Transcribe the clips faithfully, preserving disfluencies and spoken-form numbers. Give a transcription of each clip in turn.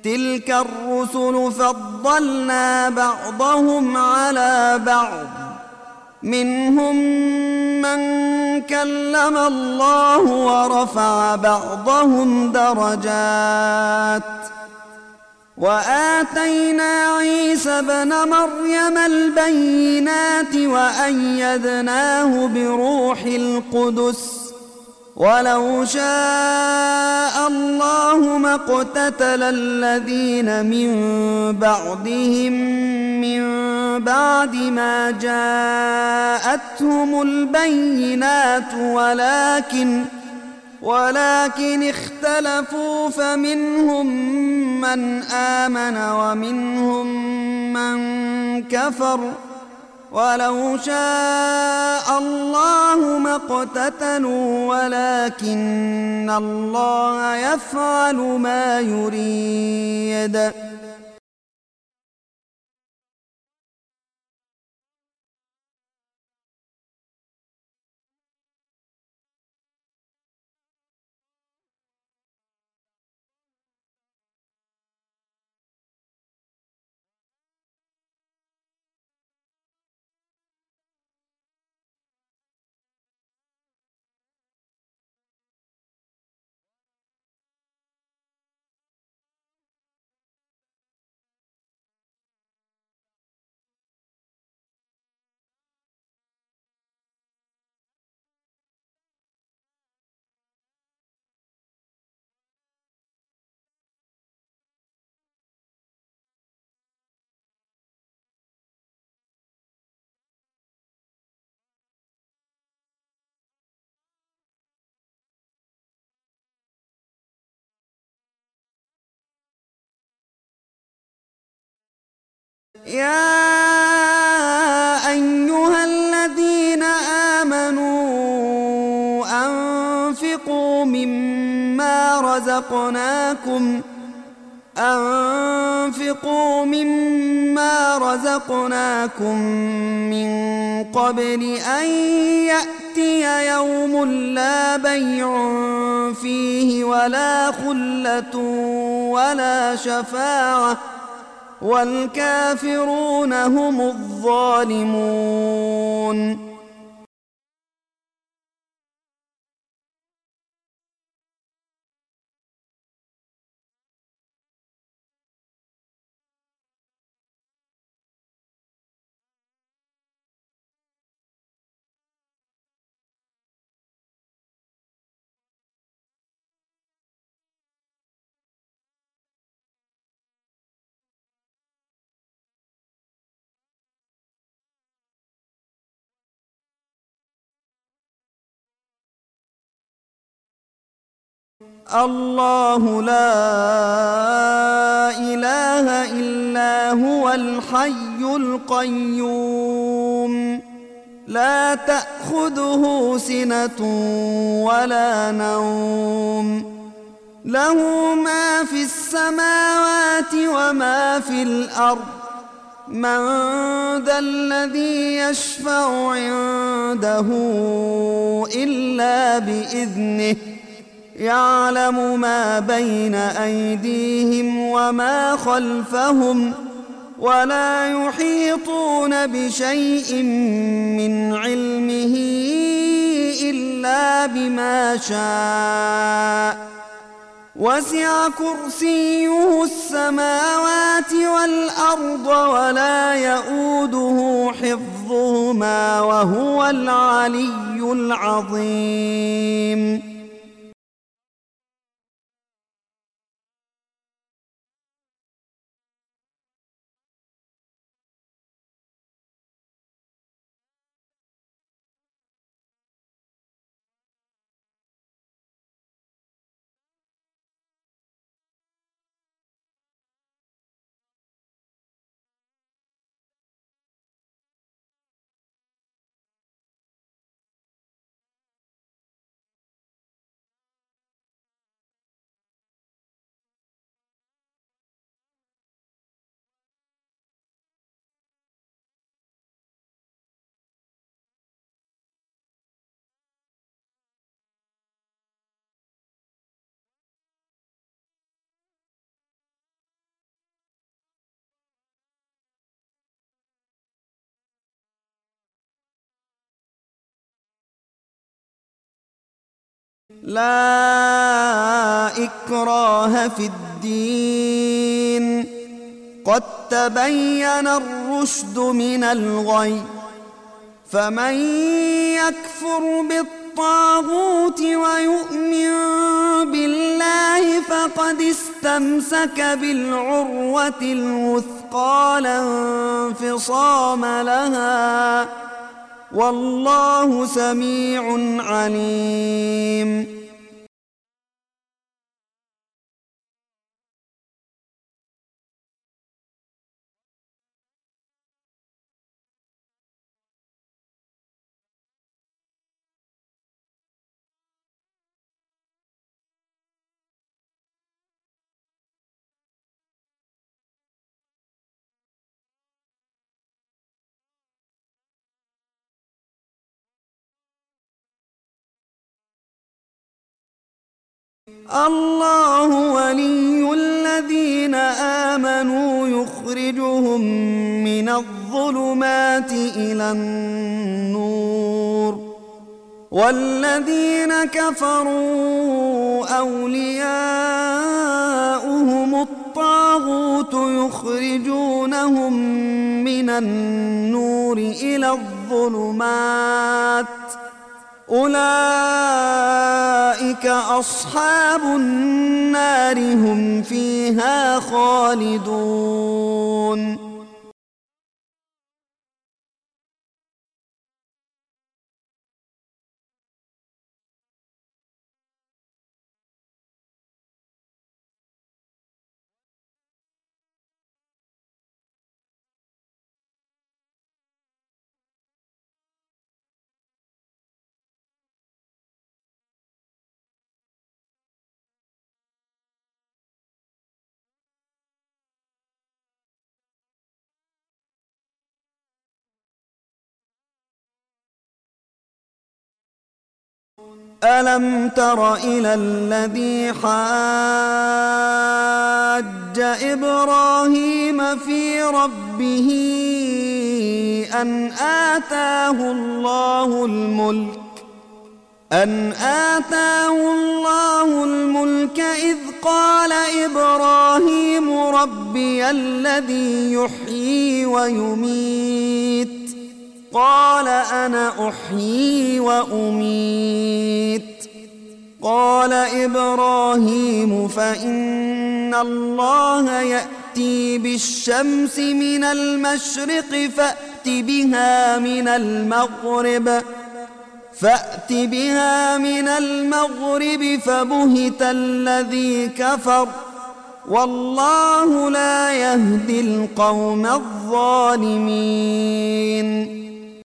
تلك الرسل فضلنا بعضهم على بعض منهم من كلم الله ورفع بعضهم درجات وآتينا عيسى ابن مريم البينات وأيدناه بروح القدس ولو شاء الله ما اقتتل الذين من بعدهم من بعد ما جاءتهم البينات ولكن ولكن اختلفوا فمنهم من آمن ومنهم من كفر ولو شاء الله ما اقتتلوا ولكن الله يفعل ما يريد. يا أيها الذين آمنوا أنفقوا مما رزقناكم أنفقوا مما رزقناكم من قبل أن يأتي يوم لا بيع فيه ولا خلة ولا شفاعة والكافرون هم الظالمون. الله لا إله إلا هو الحي القيوم لا تأخذه سنة ولا نوم له ما في السماوات وما في الأرض من ذا الذي يشفع عنده إلا بإذنه يعلم ما بين أيديهم وما خلفهم ولا يحيطون بشيء من علمه إلا بما شاء وسع كرسيه السماوات والأرض ولا يؤوده حفظهما وهو العلي العظيم. لا إكراه في الدين قد تبين الرشد من الغي فمن يكفر بالطاغوت ويؤمن بالله فقد استمسك بالعروة الوثقى لا انفصام لها والله سميع عليم. الله ولي الذين آمنوا يخرجهم من الظلمات إلى النور والذين كفروا أولياؤهم الطاغوت يخرجونهم من النور إلى الظلمات أولئك أصحاب النار هم فيها خالدون. ألم تر إلى الذي حاج إبراهيم في ربه أن آتاه الله الملك أن آتاه الله الملك إذ قال إبراهيم ربي الذي يحيي ويميت قال أنا أحيي وأميت قال إبراهيم فإن الله يأتي بالشمس من المشرق فأت بها من المغرب فأت بها من المغرب فبهت الذي كفر والله لا يهدي القوم الظالمين.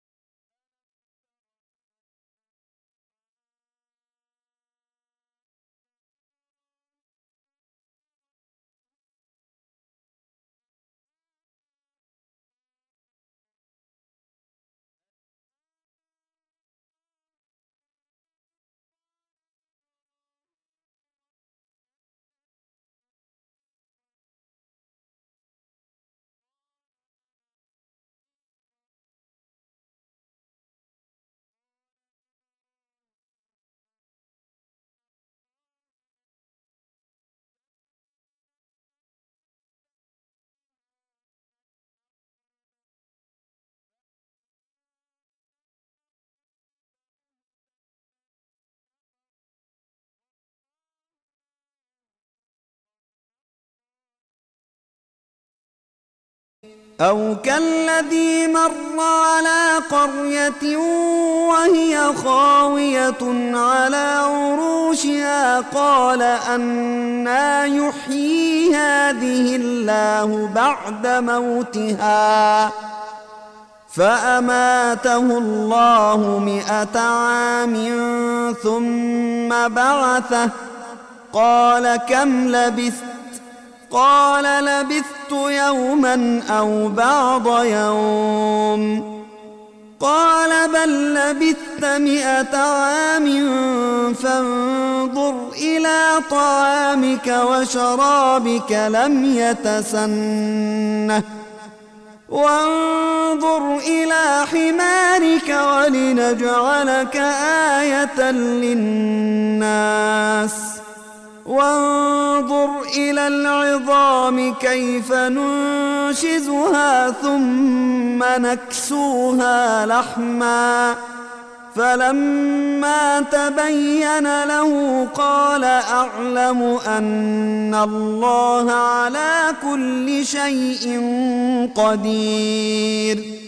أو كالذي مر على قرية وهي خاوية على عروشها قال أنى يحيي هذه الله بعد موتها فأماته الله مئة عام ثم بعثه قال كم لبثت قال لبثت يوما أو بعض يوم قال بل لبثت مئة عام فانظر إلى طعامك وشرابك لم يتسنه وانظر إلى حمارك ولنجعلك آية للناس وانظر إلى العظام كيف ننشزها ثم نكسوها لحما فلما تبين له قال أعلم أن الله على كل شيء قدير.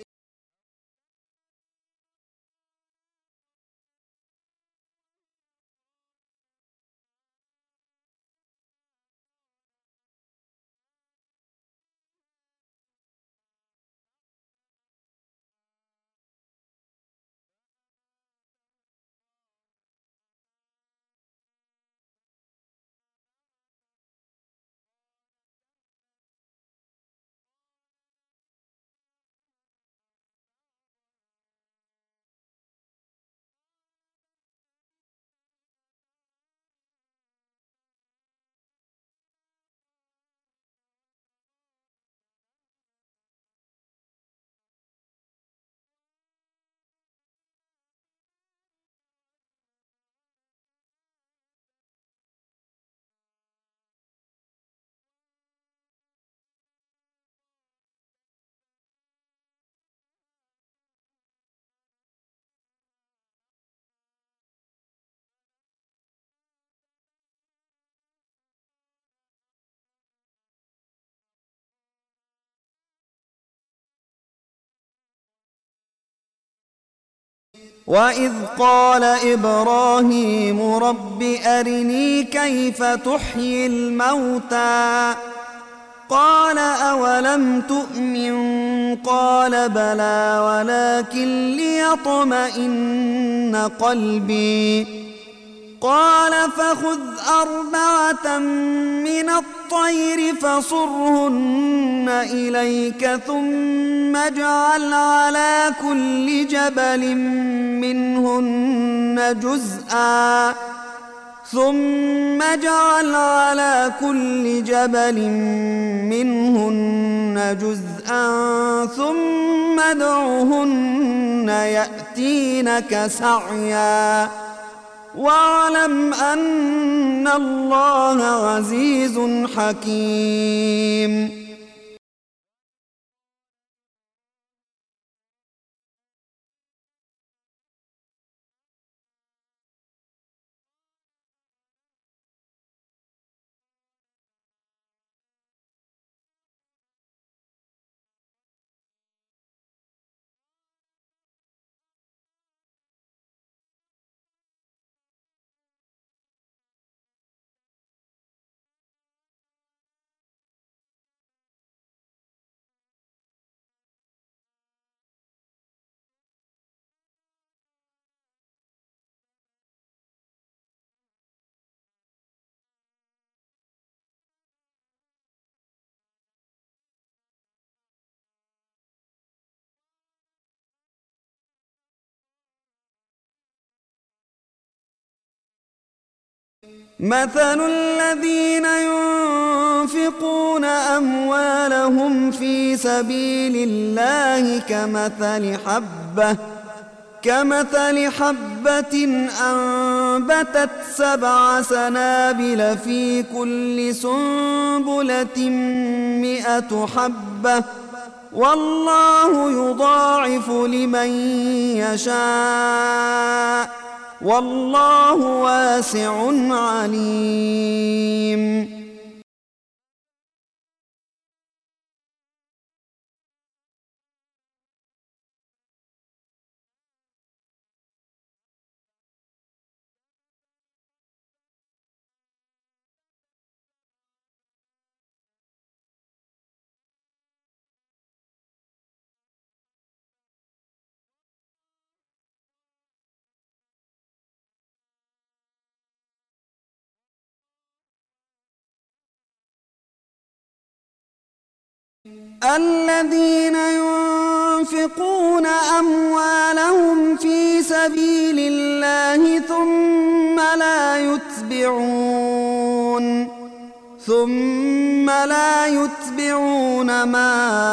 وإذ قال إبراهيم رب أرني كيف تحيي الموتى قال أولم تؤمن قال بلى ولكن ليطمئن قلبي قال فخذ أربعة من الطير فصرهن إليك ثم اجعل على كل جبل منهن جزءا ثم اجعل على كل جبل منهن جزءا ثم ادعهن يأتينك سعيا واعلم أن الله عزيز حكيم. مثل الذين ينفقون أموالهم في سبيل الله كمثل حبة كمثل حبة أنبتت سبع سنابل في كل سنبلة مئة حبة والله يضاعف لمن يشاء والله واسع عليم. الذين ينفقون أموالهم في سبيل الله ثم لا يتبعون ثم لا يتبعون ما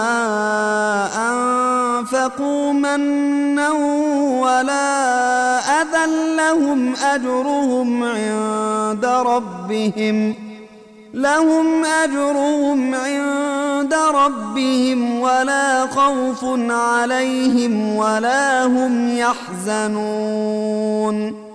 أنفقوا منا ولا أذى لهم أجرهم عند ربهم لهم أجرهم عند ربهم ولا خوف عليهم ولا هم يحزنون.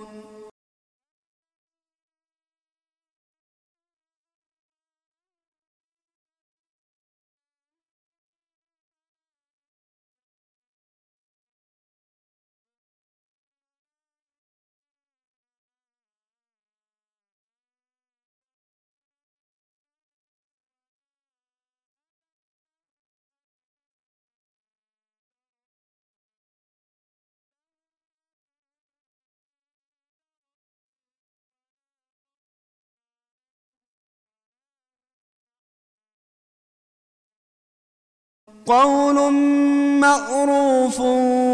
قول معروف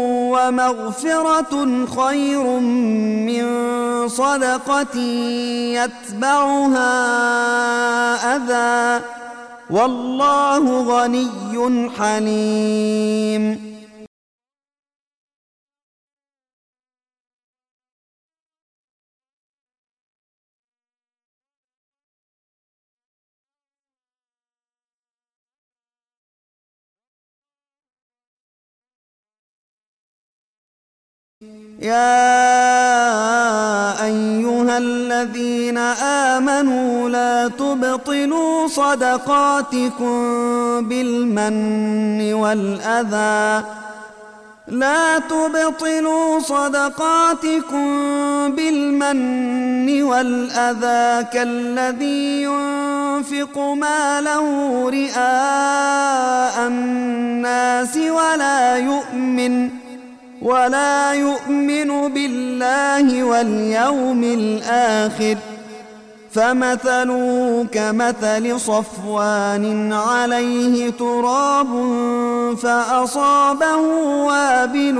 ومغفرة خير من صدقة يتبعها أذى والله غني حليم. يا أيها الذين آمنوا لا تبطلوا صدقاتكم بالمن والأذى لا تبطلوا صدقاتكم بالمن والأذى كالذي ينفق ماله رئاء الناس ولا يؤمن ولا يؤمن بالله واليوم الآخر فمثله كمثل صفوان عليه تراب فأصابه وابل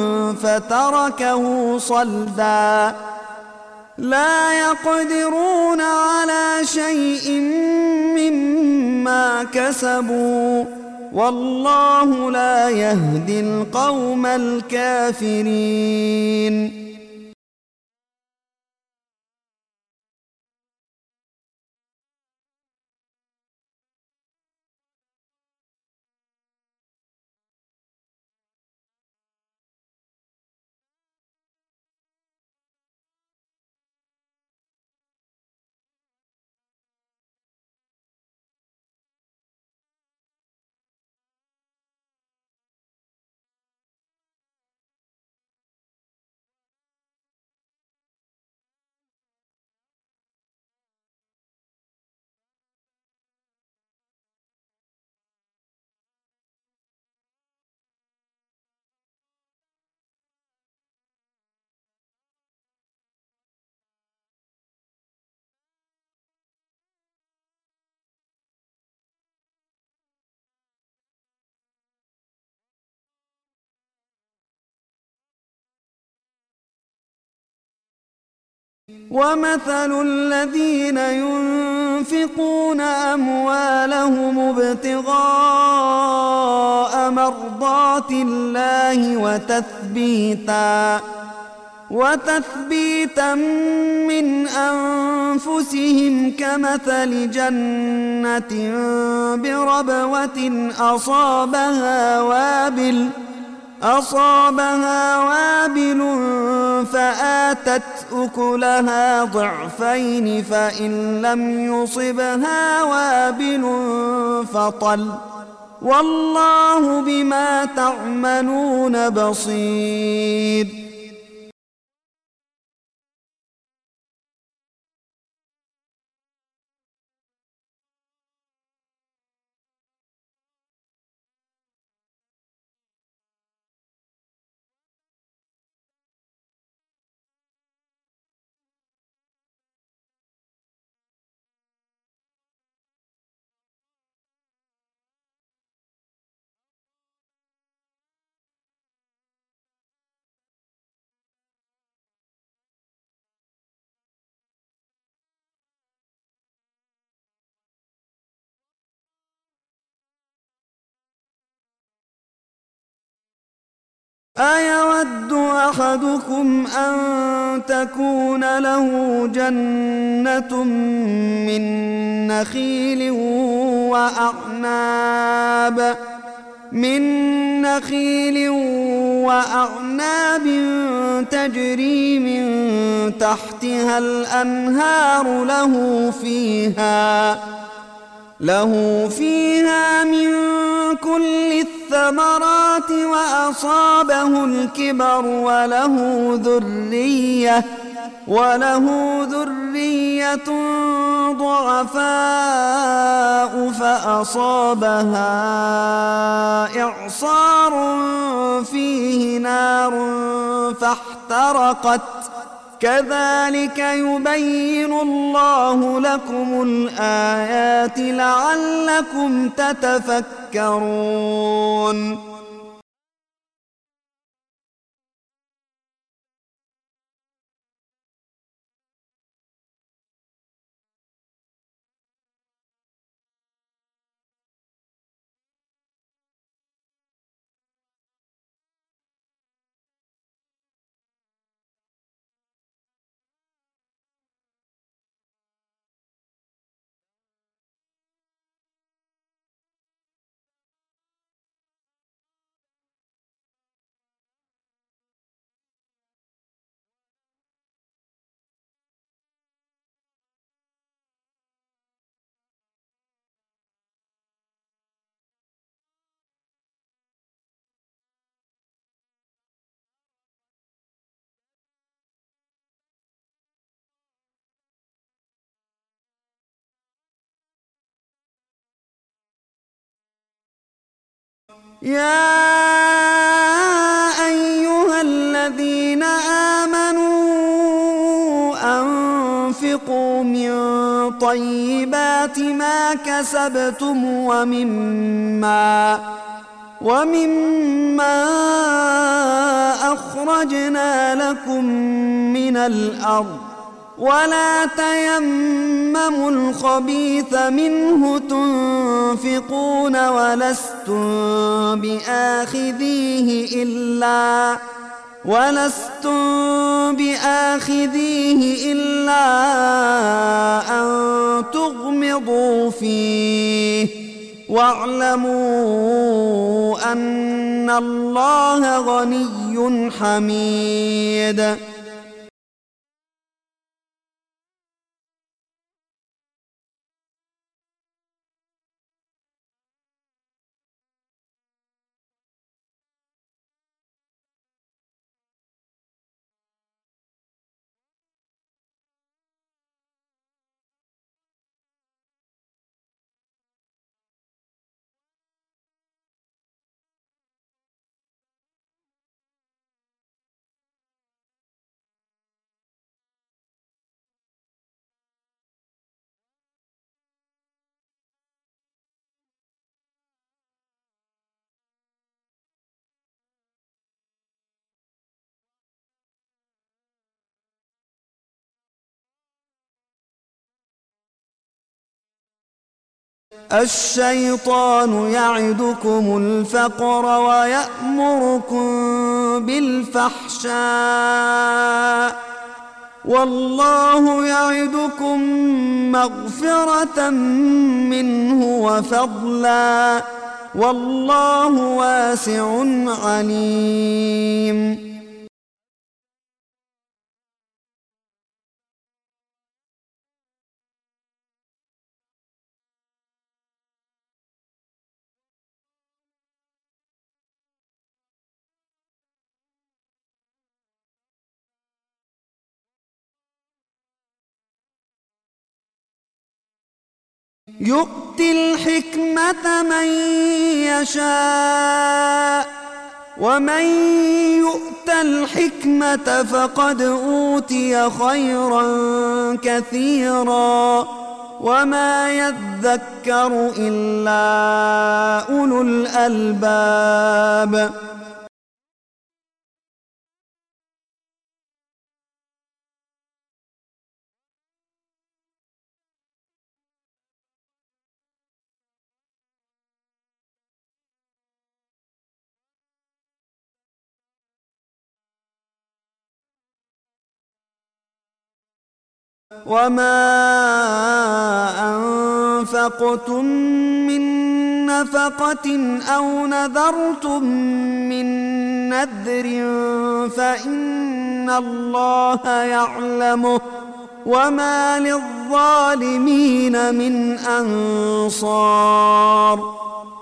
فتركه صلدا لا يقدرون على شيء مما كسبوا والله لا يهدي القوم الكافرين. ومثل الذين ينفقون أموالهم ابتغاء مرضات الله وتثبيتا وتثبيتا من أنفسهم كمثل جنة بربوة أصابها وابل أصابها وابل فآتت أكلها ضعفين فإن لم يصبها وابل فطل والله بما تعملون بصير. أيود أحدكم أن تكون له جنة من نخيل وأعناب من نخيل وأعناب تجري من تحتها الأنهار له فيها له فيها من كل الثمرات وأصابه الكبر وله ذرية وله ذرية ضعفاء فأصابها إعصار فيه نار فاحترقت كذلك يبين الله لكم الآيات لعلكم تتفكرون. يا أيها الذين آمنوا أنفقوا من طيبات ما كسبتم ومما ومما أخرجنا لكم من الأرض ولا تيمموا الخبيث منه تنفقون ولستم بآخذيه إلا ولستم بآخذيه إلا أن تغمضوا فيه واعلموا أن الله غني حميد. الشيطان يعدكم الفقر ويأمركم بالفحشاء والله يعدكم مغفرة منه وفضلا والله واسع عليم. يؤتي الحكمة من يشاء ومن يؤت الحكمة فقد أوتي خيرا كثيرا وما يذكر إلا أولو الألباب. وما أنفقتم من نفقة أو نذرتم من نذر فإن الله يعلمه وما للظالمين من أنصار.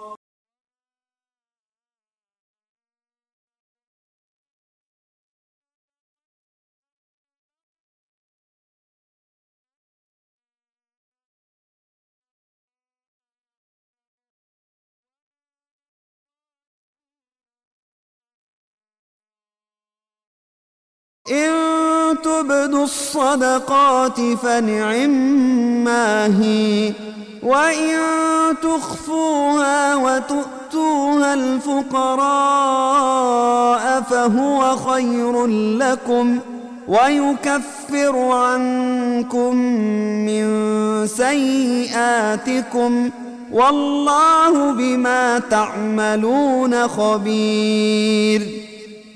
إن تبدوا الصدقات فنعما هي وإن تخفوها وتؤتوها الفقراء فهو خير لكم ويكفر عنكم من سيئاتكم والله بما تعملون خبير.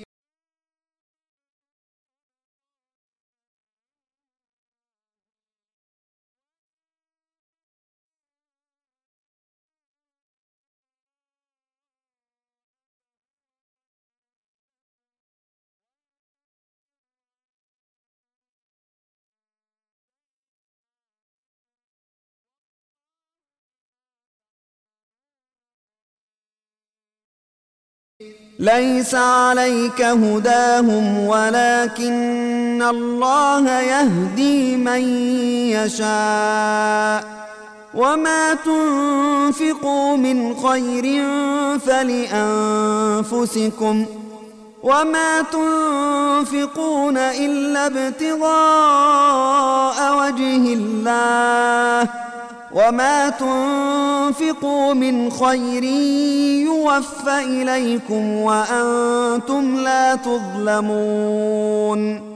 ليس عليك هداهم ولكن الله يهدي من يشاء وما تنفقوا من خير فلأنفسكم وما تنفقون إلا ابتغاء وجه الله وما تنفقوا من خير يوفى إليكم وأنتم لا تظلمون.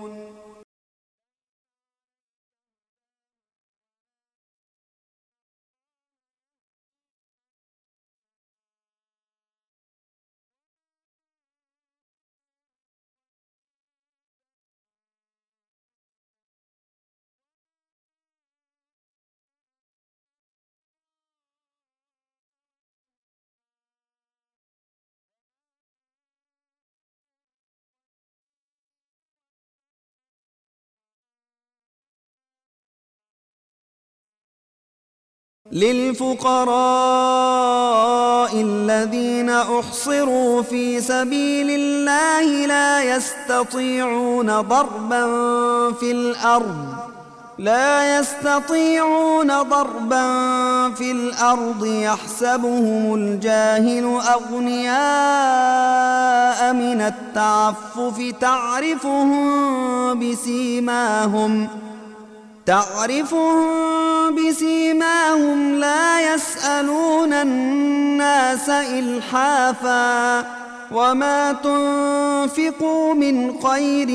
للفقراء الذين أحصروا في سبيل الله لا يستطيعون ضربا في الأرض لا يستطيعون ضربا في الأرض يحسبهم الجاهل أغنياء من التعفف تعرفهم بسيماهم تعرفهم بسيماهم لا يسألون الناس إلحافا وما تنفقوا من خير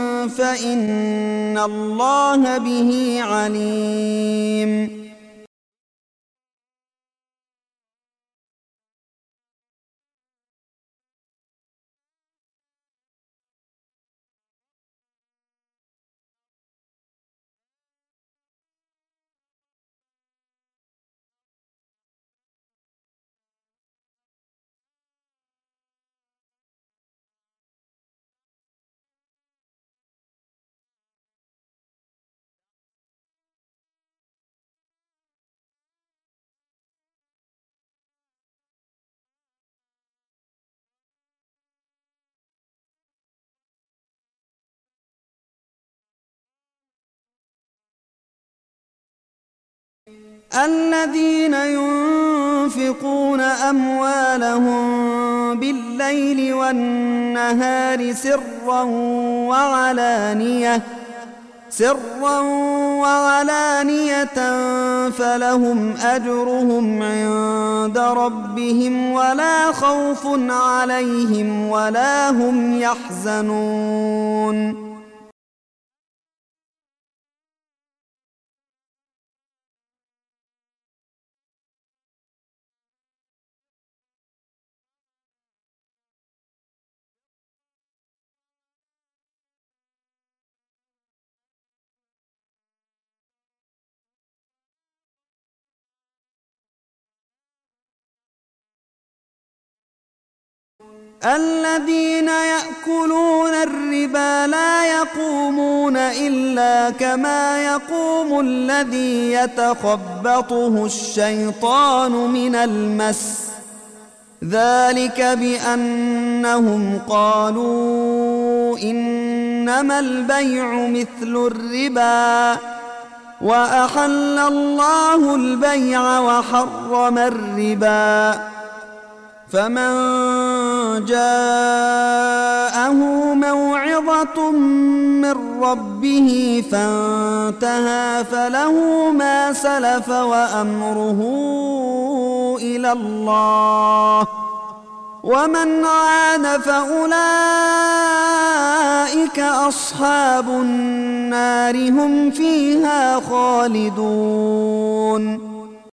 فإن الله به عليم. الذين ينفقون أموالهم بالليل والنهار سرا وعلانية سرا وعلانية فلهم أجرهم عند ربهم ولا خوف عليهم ولا هم يحزنون. الذين يأكلون الربا لا يقومون إلا كما يقوم الذي يتخبطه الشيطان من المس، ذلك بأنهم قالوا إنما البيع مثل الربا وأحل الله البيع وحرم الربا. فمن جاءه موعظة من ربه فانتهى فله ما سلف وأمره إلى الله، ومن عاد فأولئك أصحاب النار هم فيها خالدون.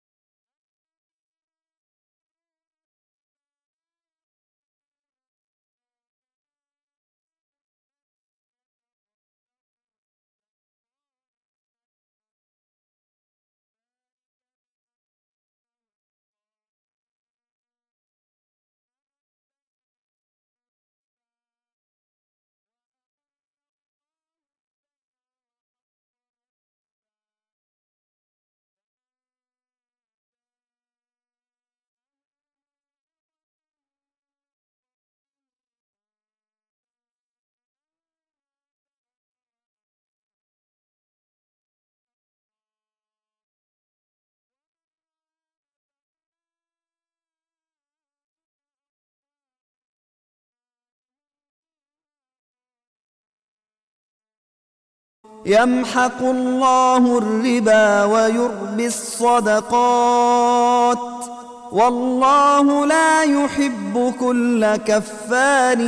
يمحق الله الربا ويربي الصدقات، والله لا يحب كل كفار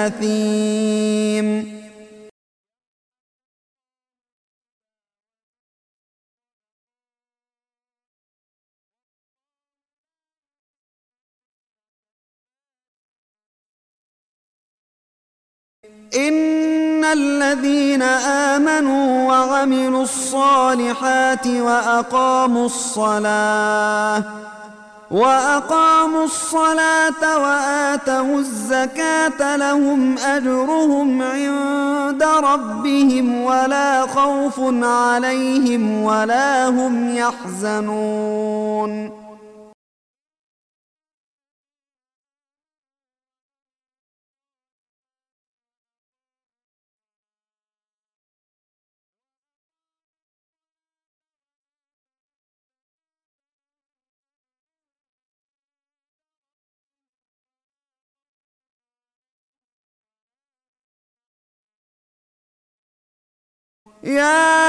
أثيم. إن الذين آمنوا وعملوا الصالحات وأقاموا الصلاة وأقاموا الصلاة وآتوا الزكاة لهم أجرهم عند ربهم ولا خوف عليهم ولا هم يحزنون. يا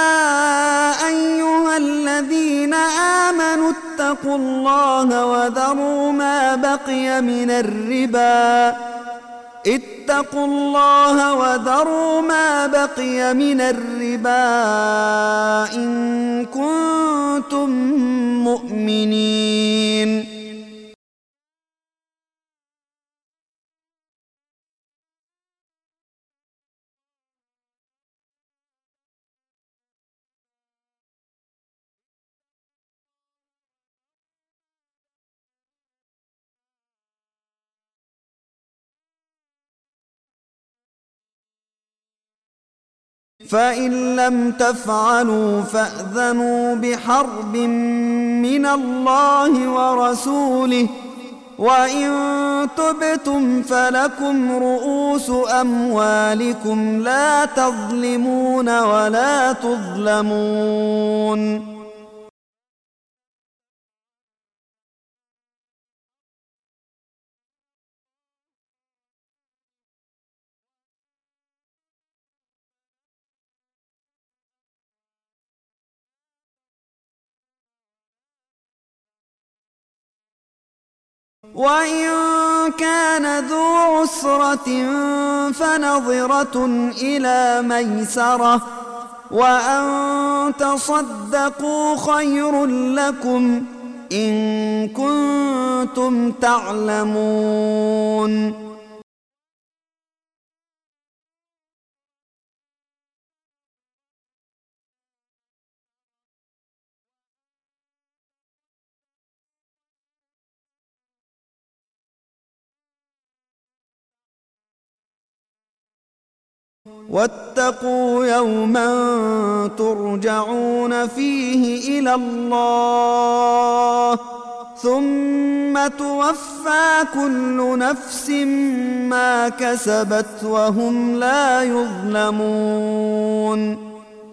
أيها الذين آمنوا اتقوا الله وذروا ما بقي من الربا اتقوا الله وذروا ما بقي من الربا إن كنتم مؤمنين. فإن لم تفعلوا فأذنوا بحرب من الله ورسوله، وإن تبتم فلكم رؤوس أموالكم لا تظلمون ولا تظلمون. وإن كان ذو عسرة فنظرة إلى ميسرة، وأن تصدقوا خير لكم إن كنتم تعلمون. واتقوا يوما ترجعون فيه إلى الله ثم توفى كل نفس ما كسبت وهم لا يظلمون.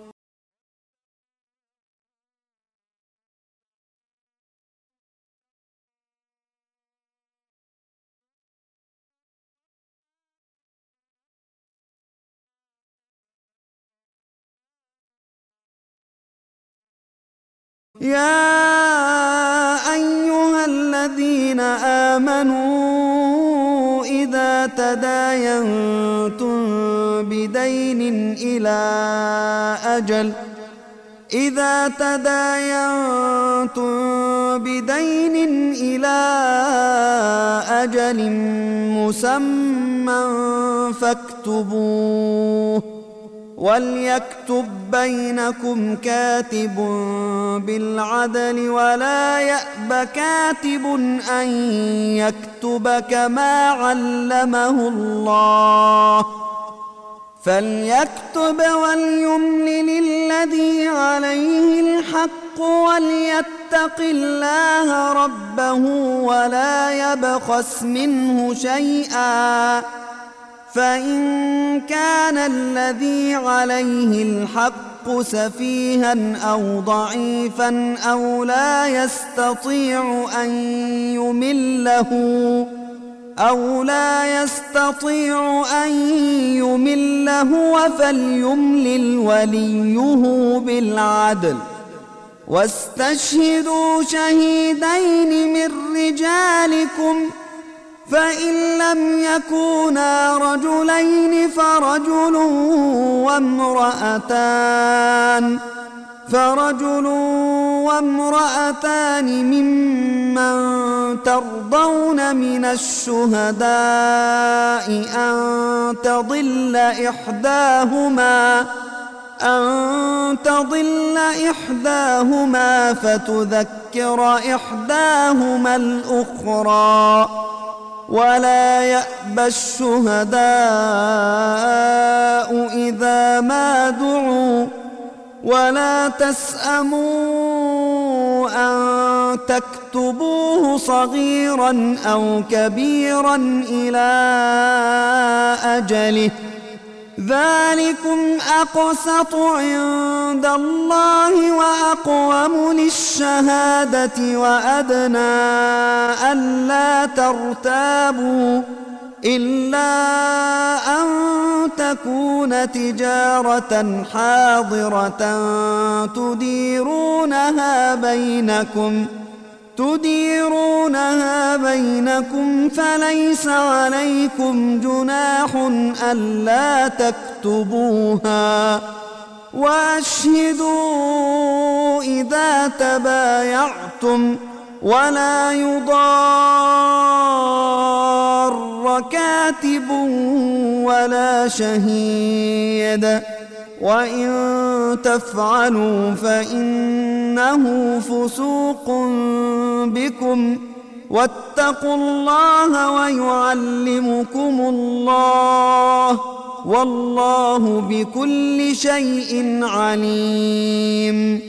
يا أيها الذين آمنوا إذا تداينتم بدين إلى أجل إذا تداينتم بدين إلى أجل مسمى فاكتبوه وليكتب بينكم كاتب بالعدل ولا يأب كاتب أن يكتب كما علمه الله فليكتب وليملل الذي عليه الحق وليتق الله ربه ولا يبخس منه شيئا فإن كان الذي عليه الحق سفيها أو ضعيفا أو لا يستطيع أن يمله أو لا يستطيع أن يمله فليملل وليه بالعدل واستشهدوا شهيدين من رجالكم فإن لم يكونا رجلين فرجل وامرأتان فرجل وامرأتان ممن ترضون من الشهداء أن تضل إحداهما أن تضل إحداهما فتذكر إحداهما الأخرى ولا يأبى الشهداء إذا ما دعوا ولا تسأموا أن تكتبوه صغيرا أو كبيرا إلى أجله ذلكم أقسط عند الله وأقوم للشهادة وأدنى ألا ترتابوا إلا أن تكون تجارة حاضرة تديرونها بينكم تديرونها بينكم فليس عليكم جناح ألا تكتبوها وأشهدوا إذا تبايعتم ولا يضار كاتب ولا شهيد وإن تفعلوا فإنه فسوق بكم واتقوا الله ويعلمكم الله والله بكل شيء عليم.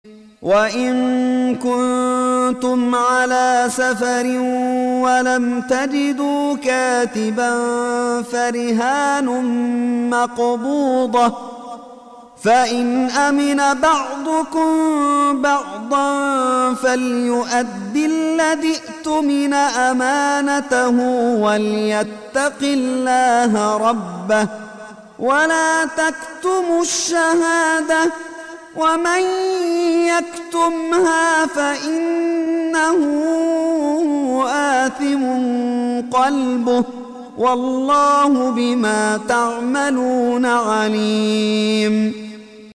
وإن كنتم على سفر ولم تجدوا كاتبا فرهان مقبوضة، فإن أمن بعضكم بعضا فليؤد الذي اؤتمن أمانته وليتق الله ربه ولا تكتموا الشهادة، ومن يكتمها فإنه آثم قلبه والله بما تعملون عليم.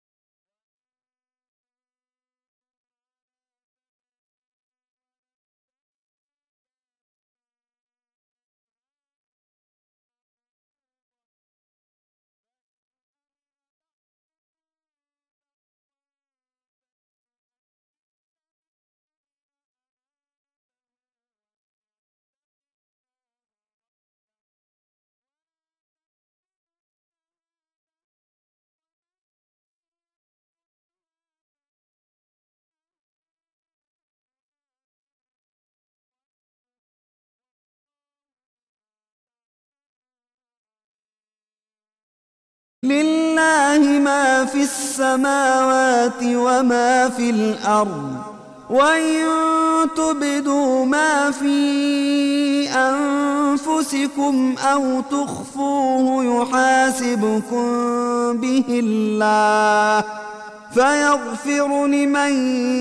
لله ما في السماوات وما في الأرض، وإن تبدوا ما في أنفسكم أو تخفوه يحاسبكم به الله فيغفر لمن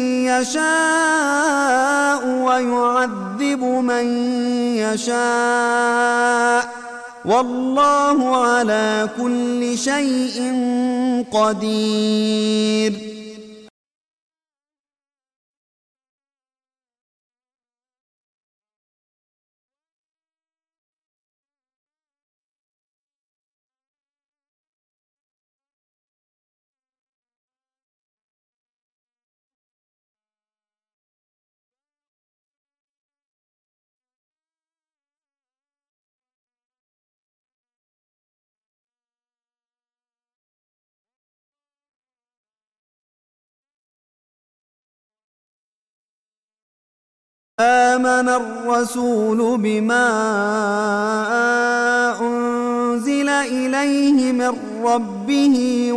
يشاء ويعذب من يشاء، والله على كل شيء قدير. آمن الرسول بما أنزل إليه من ربه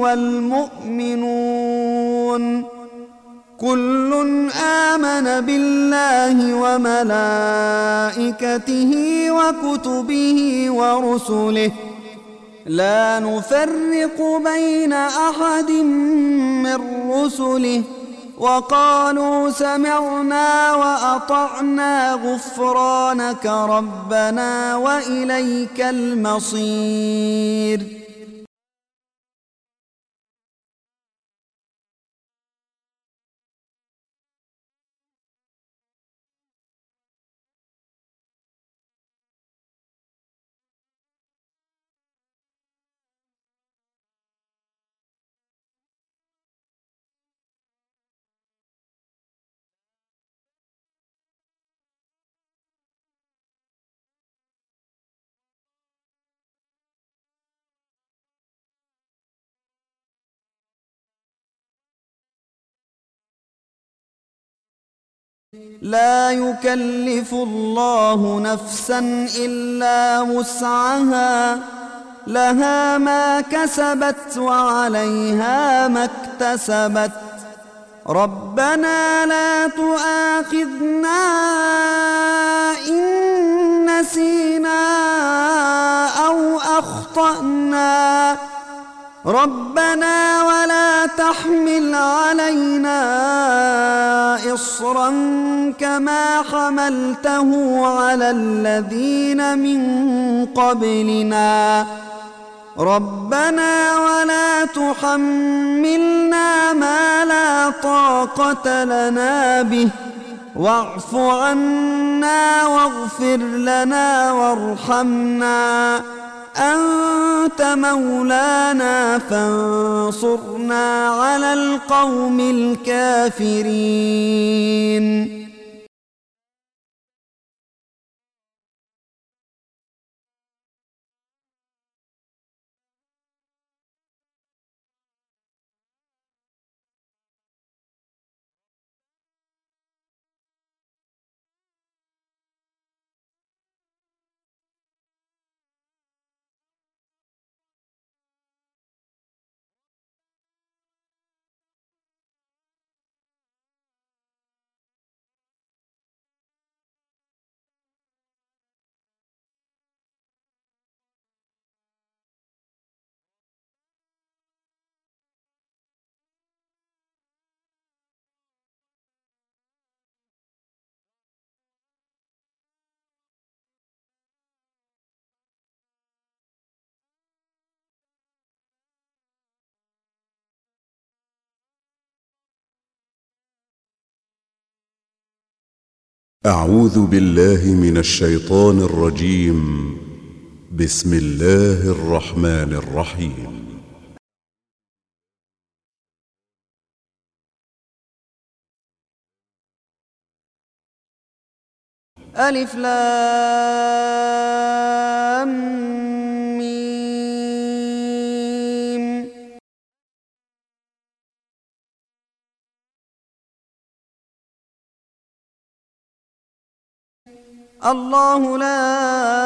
والمؤمنون كل آمن بالله وملائكته وكتبه ورسله لا نفرق بين أحد من رسله وقالوا سمعنا وأطعنا غفرانك ربنا وإليك المصير. لا يكلف الله نفسا إلا وسعها لها ما كسبت وعليها ما اكتسبت ربنا لا تؤاخذنا إن نسينا أو أخطأنا ربنا ولا تحمل علينا إصرا كما حملته على الذين من قبلنا ربنا ولا تحملنا ما لا طاقة لنا به واعف عنا واغفر لنا وارحمنا أنت مولانا فانصرنا على القوم الكافرين. أعوذ بالله من الشيطان الرجيم. بسم الله الرحمن الرحيم. ألف لام ميم. الله لا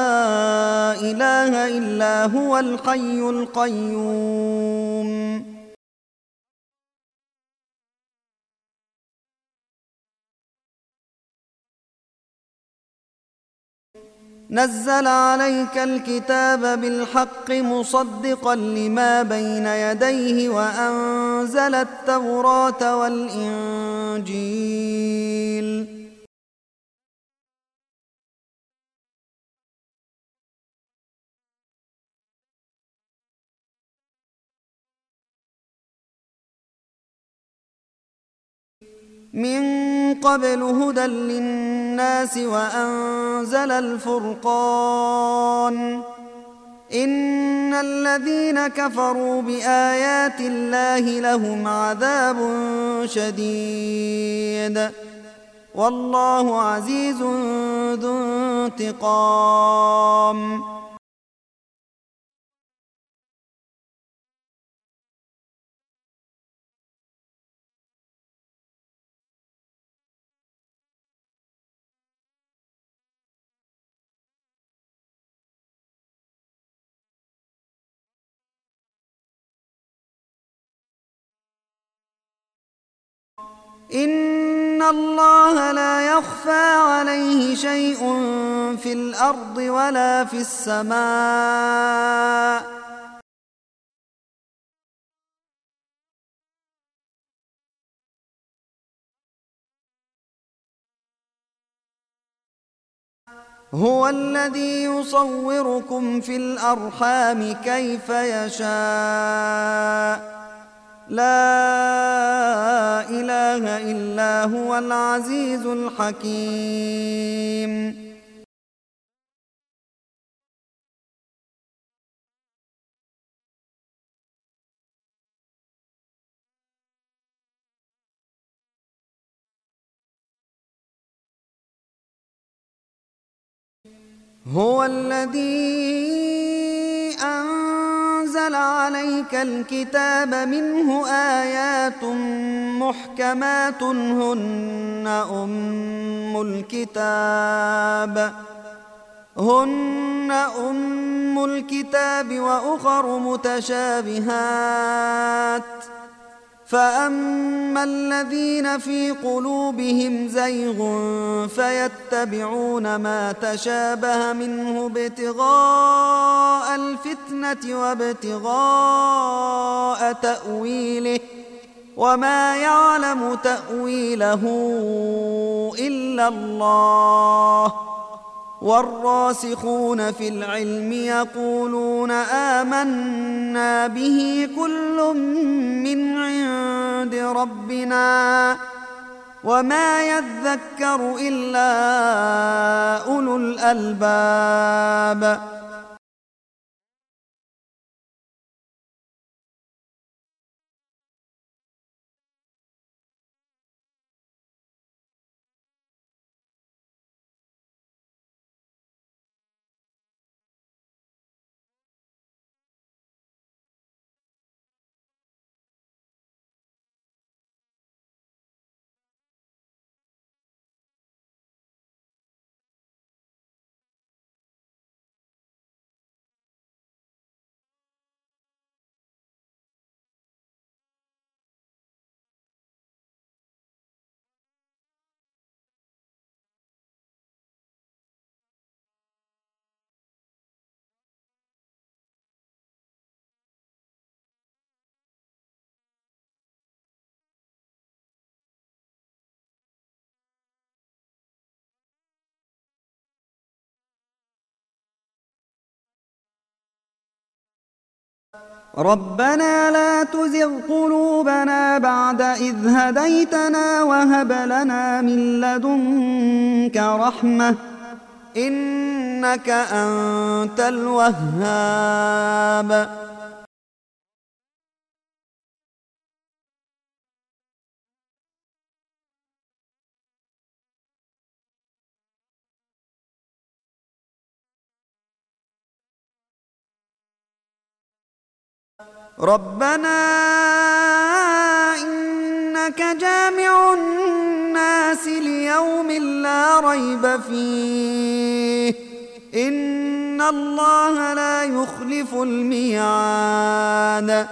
إله إلا هو الحي القيوم. نزل عليك الكتاب بالحق مصدقا لما بين يديه وأنزل التوراة والإنجيل. من قبل هدى للناس وأنزل الفرقان. إن الذين كفروا بآيات الله لهم عذاب شديد والله عزيز ذو انتقام. إن الله لا يخفى عليه شيء في الأرض ولا في السماء. هو الذي يصوركم في الأرحام كيف يشاء. لا إله إلا هو العزيز الحكيم. هو الذي أنزل عليك الكتاب منه آيات محكمات هن أم الكتاب هن أم الكتاب وأخر متشابهات. فأما الذين في قلوبهم زيغ فيتبعون ما تشابه منه ابتغاء الفتنة وابتغاء تأويله وما يعلم تأويله إلا الله. والراسخون في العلم يقولون آمنا به كل من عند ربنا وما يذكر إلا أولو الألباب. ربنا لا تزغ قلوبنا بعد إذ هديتنا وهب لنا من لدنك رحمة إنك أنت الوهاب. ربنا إنك جامع الناس ليوم لا ريب فيه إن الله لا يخلف الميعاد.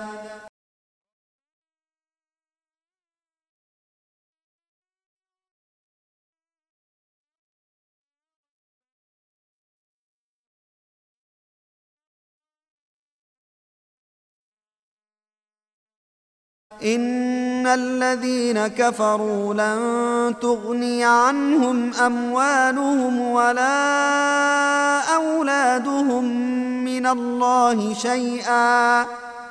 إن الذين كفروا لن تغني عنهم أموالهم ولا أولادهم من الله شيئا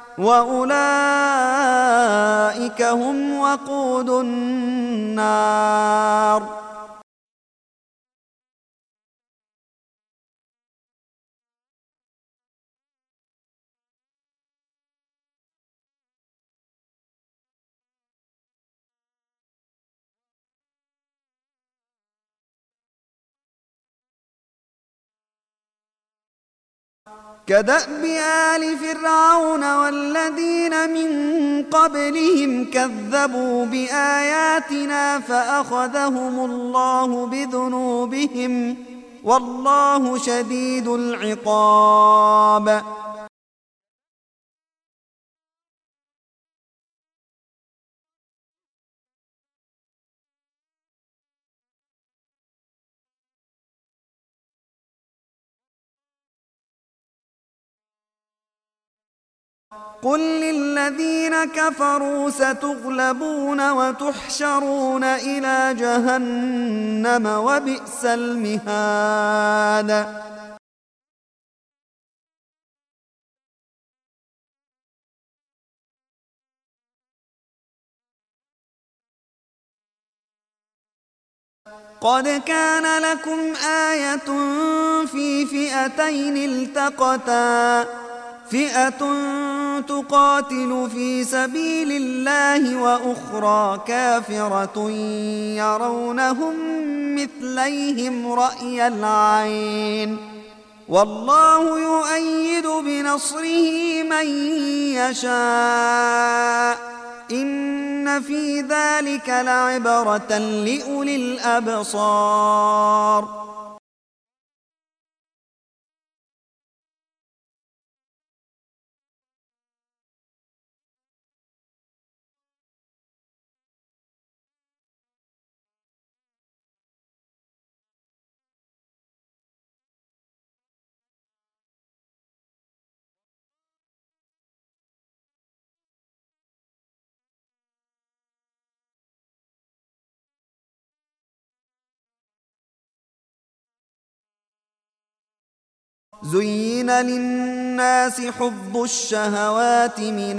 وأولئك هم وقود النار. كدأب آل فرعون والذين من قبلهم كذبوا بآياتنا فأخذهم الله بذنوبهم والله شديد العقاب. قل للذين كفروا ستغلبون وتحشرون إلى جهنم وبئس المهاد. قد كان لكم آية في فئتين التقتا فئة تقاتل في سبيل الله وأخرى كافرة يرونهم مثليهم رأي العين والله يؤيد بنصره من يشاء إن في ذلك لعبرة لأولي الأبصار. زين للناس حب الشهوات من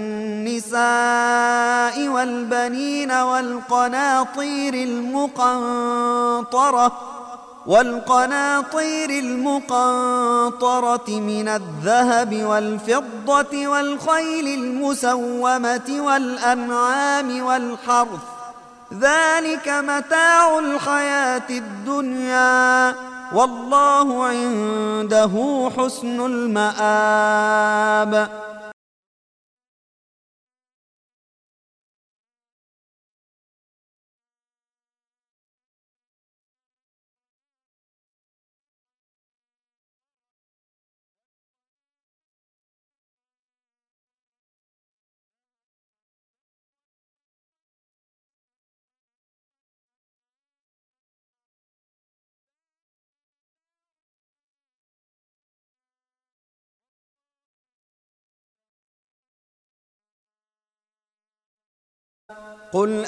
النساء والبنين والقناطير المقنطرة والقناطير المقنطرة من الذهب والفضة والخيل المسومة والأنعام والحرث ذلك متاع الحياة الدنيا والله عنده حسن المآب. قل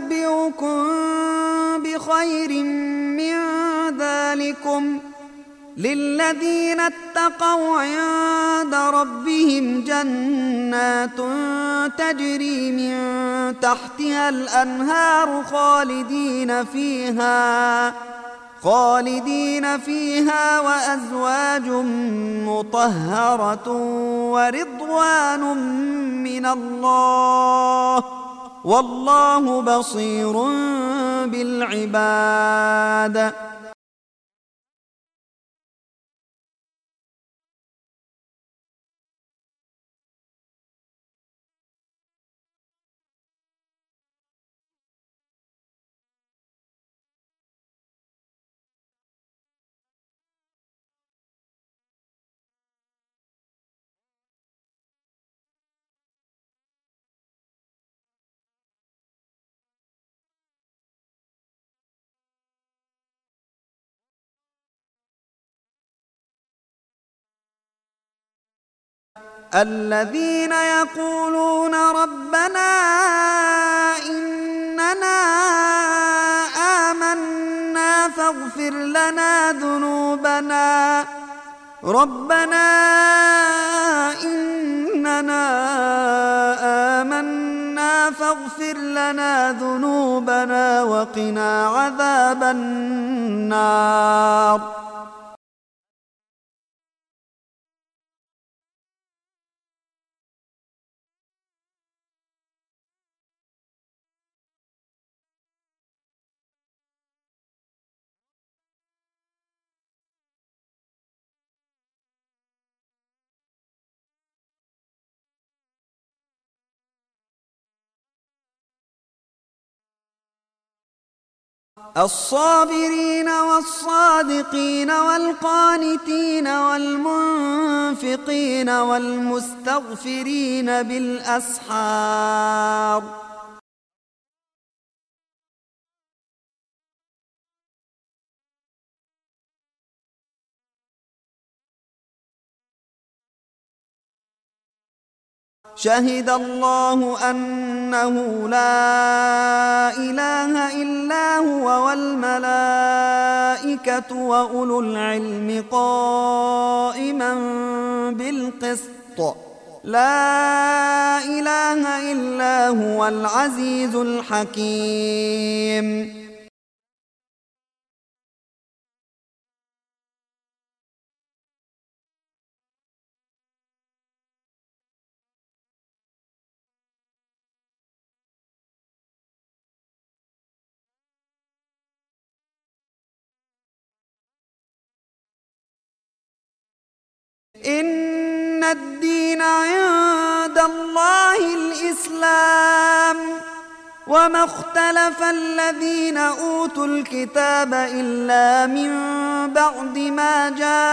أنبئكم بخير من ذلكم للذين اتقوا عند ربهم جنات تجري من تحتها الأنهار خالدين فيها خالدين فيها وأزواج مطهرة ورضوان من الله والله بصير بالعباد. الذين يقولون ربنا إننا آمنا فاغفر لنا ذنوبنا ربنا إننا آمنا فاغفر لنا ذنوبنا وقنا عذاب النار. الصابرين والصادقين والقانتين والمنفقين والمستغفرين بالأسحار. شهد الله أنه لا إله إلا هو والملائكة وأولو العلم قائما بالقسط لا إله إلا هو العزيز الحكيم. إن الدين عند الله الإسلام وما اختلف الذين أوتوا الكتاب إلا من بعد ما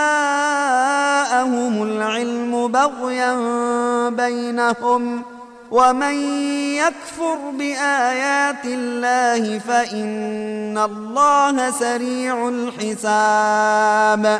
جاءهم العلم بغيا بينهم ومن يكفر بآيات الله فإن الله سريع الحساب.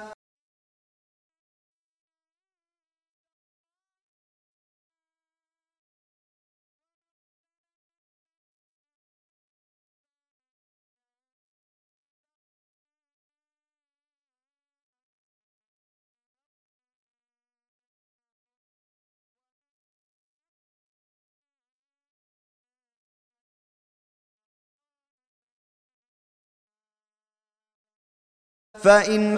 فإن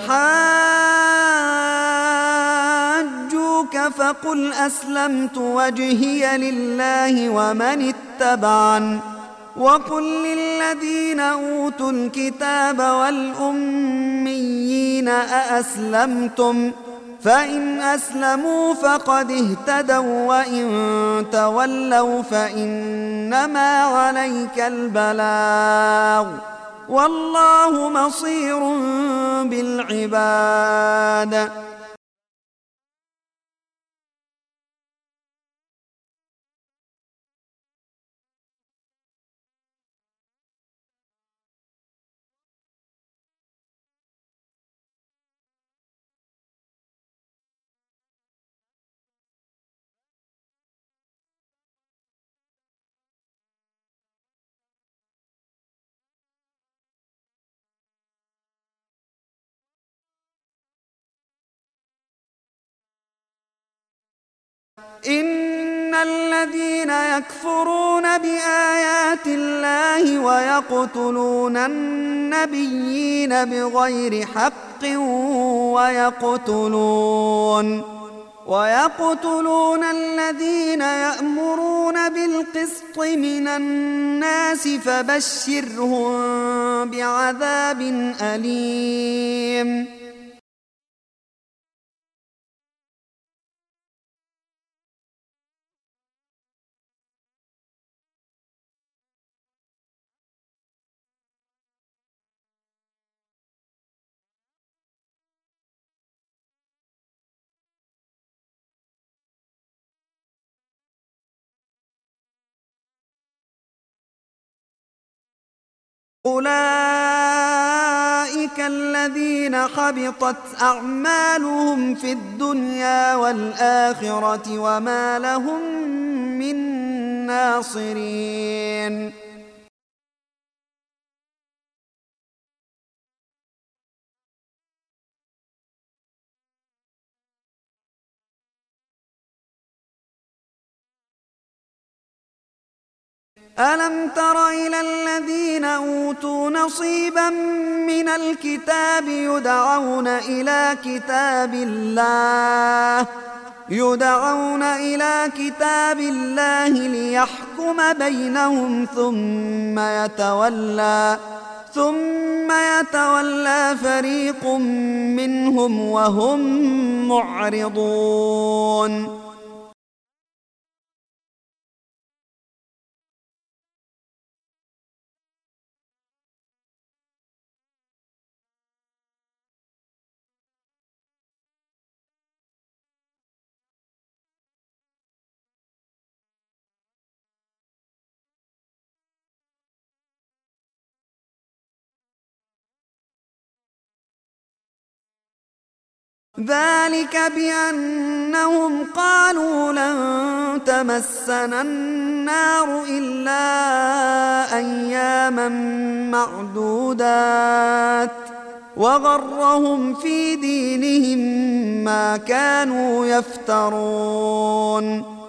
حاجوك فقل أسلمت وجهي لله ومن اتبعن وقل للذين أوتوا الكتاب والأميين أأسلمتم فإن أسلموا فقد اهتدوا وإن تولوا فإنما عليك البلاغ والله بصير بالعباد. إن الذين يكفرون بآيات الله ويقتلون النبيين بغير حق ويقتلون ويقتلون الذين يأمرون بالقسط من الناس فبشرهم بعذاب أليم. أولئك الذين حبطت أعمالهم في الدنيا والآخرة وما لهم من ناصرين. ألم تر إلى الذين أوتوا نصيبا من الكتاب يدعون إلى كتاب الله يدعون إلى كتاب الله ليحكم بينهم ثم يتولى ثم يتولى فريق منهم وهم معرضون. ذلك بأنهم قالوا لن تمسنا النار إلا أياما معدودات وغرهم في دينهم ما كانوا يفترون.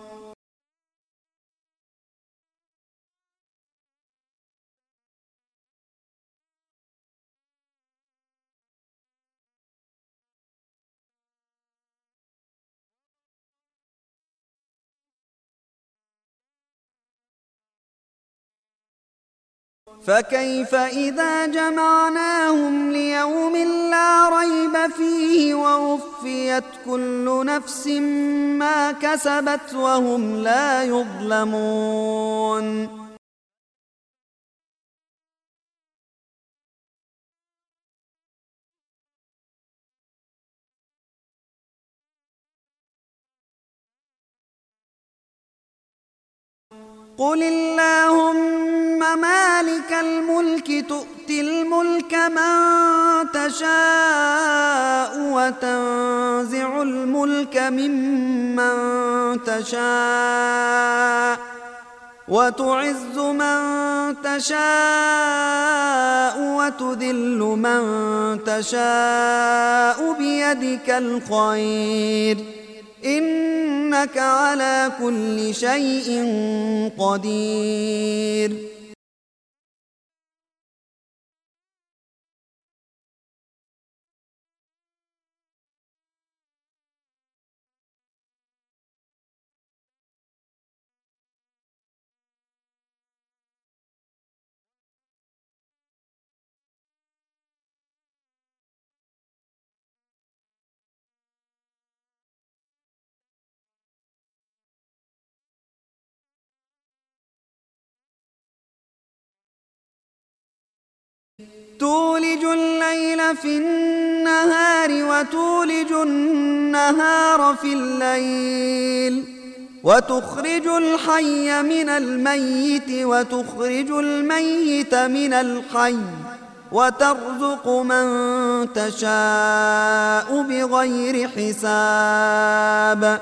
فكيف إذا جمعناهم ليوم لا ريب فيه ووفيت كل نفس ما كسبت وهم لا يظلمون. قل اللهم مالك الملك تؤتي الملك من تشاء وتنزع الملك ممن تشاء وتعز من تشاء وتذل من تشاء بيدك الخير إنك على كل شيء قدير. تولج الليل في النهار وتولج النهار في الليل وتخرج الحي من الميت وتخرج الميت من الحي وترزق من تشاء بغير حساب.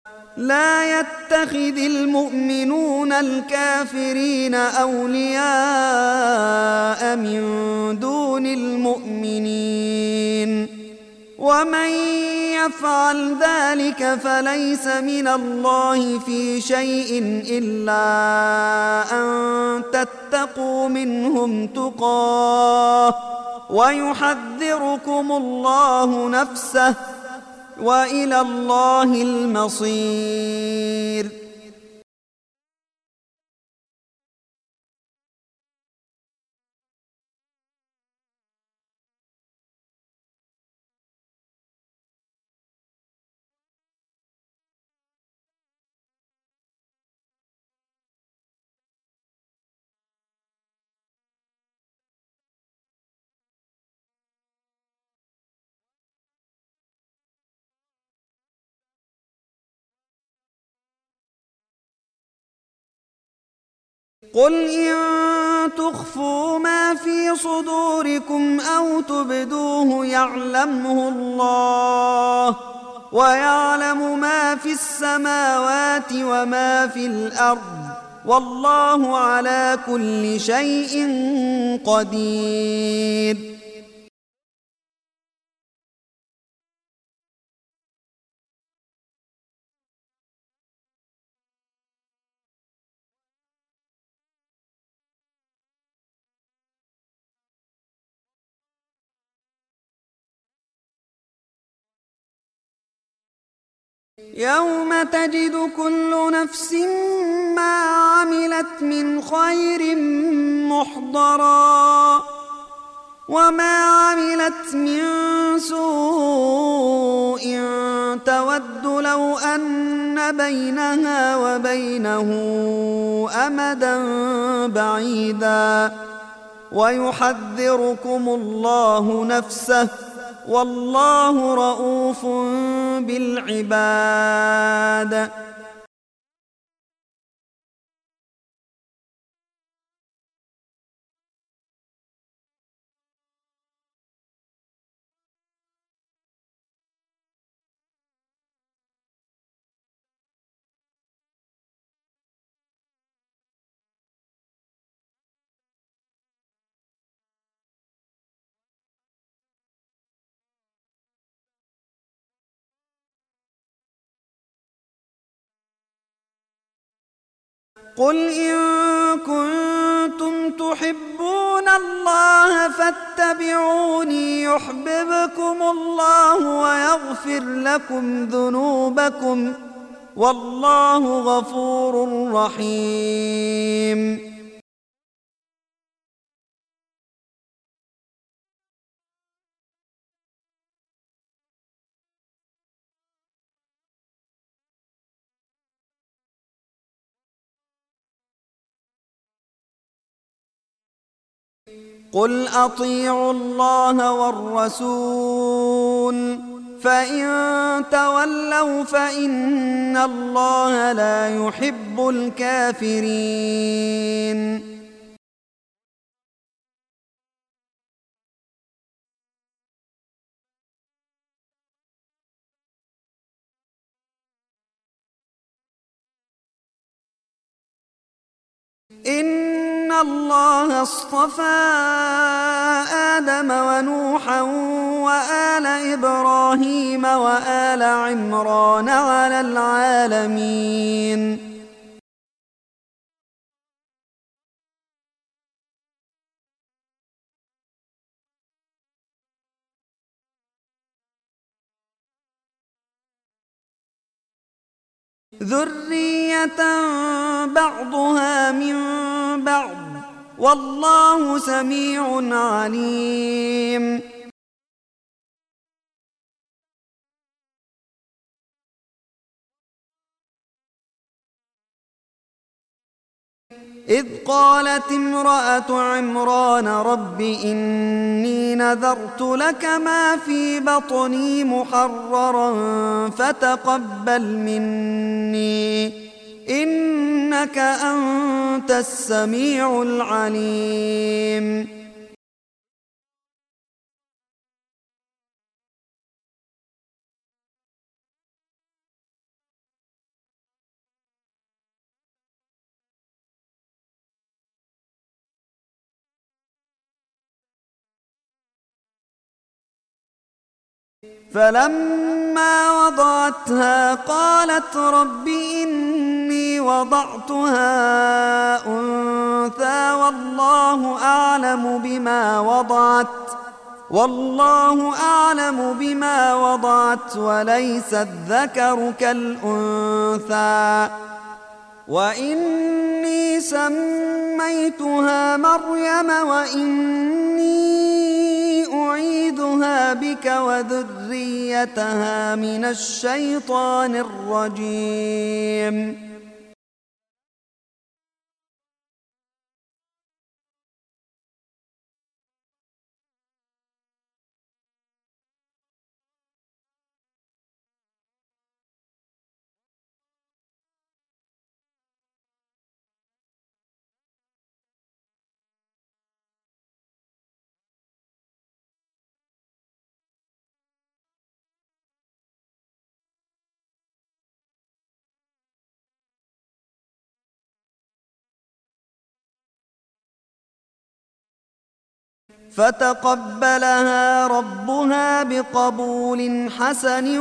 لا يتخذ المؤمنون الكافرين أولياء من دون المؤمنين ومن يفعل ذلك فليس من الله في شيء إلا أن تتقوا منهم تقاه ويحذركم الله نفسه وإلى الله المصير. قل إن تخفوا ما في صدوركم أو تبدوه يعلمه الله ويعلم ما في السماوات وما في الأرض والله على كل شيء قدير. يوم تجد كل نفس ما عملت من خير محضرا وما عملت من سوء تود لو أن بينها وبينه أمدا بعيدا ويحذركم الله نفسه والله رءوف بالعباد. قل إن كنتم تحبون الله فاتبعوني يحببكم الله ويغفر لكم ذنوبكم والله غفور رحيم. قل أطيعوا الله والرسول فإن تولوا فإن الله لا يحب الكافرين. إن الله اصطفى آدم ونوحا وآل إبراهيم وآل عمران على العالمين. ذرية بعضها من بعض والله سميع عليم. إذ قالت امرأة عمران رب إني نذرت لك ما في بطني محررا فتقبل مني إنك أنت السميع العليم. فلما وضعتها قالت رب إني وضعتها أنثى والله أعلم بما وضعت والله أعلم بما وضعت وليس الذكر كالأنثى وإني سميتها مريم وإني أعيذها بك وذريتها من الشيطان الرجيم. فتقبلها ربها بقبول حسن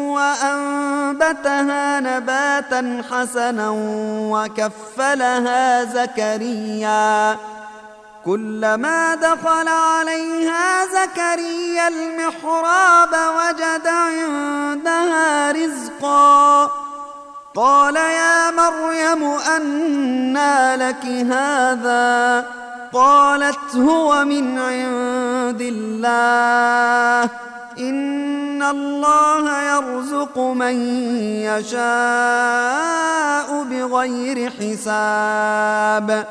وأنبتها نباتا حسنا وكفلها زكريا كلما دخل عليها زكريا المحراب وجد عندها رزقا قال يا مريم أنى لك هذا قالت هو من عند الله إن الله يرزق من يشاء بغير حساب.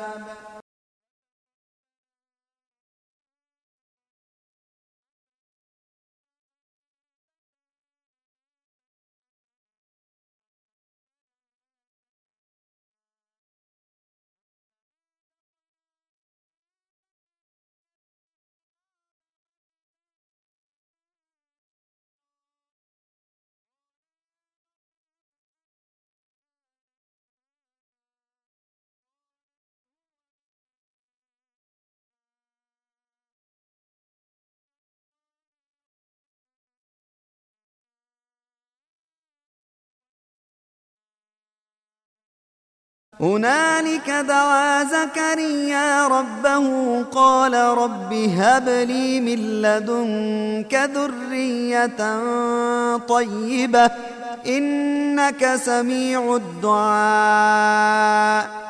هنالك دعا زكريا ربه قال رب هب لي من لدنك ذرية طيبة إنك سميع الدعاء.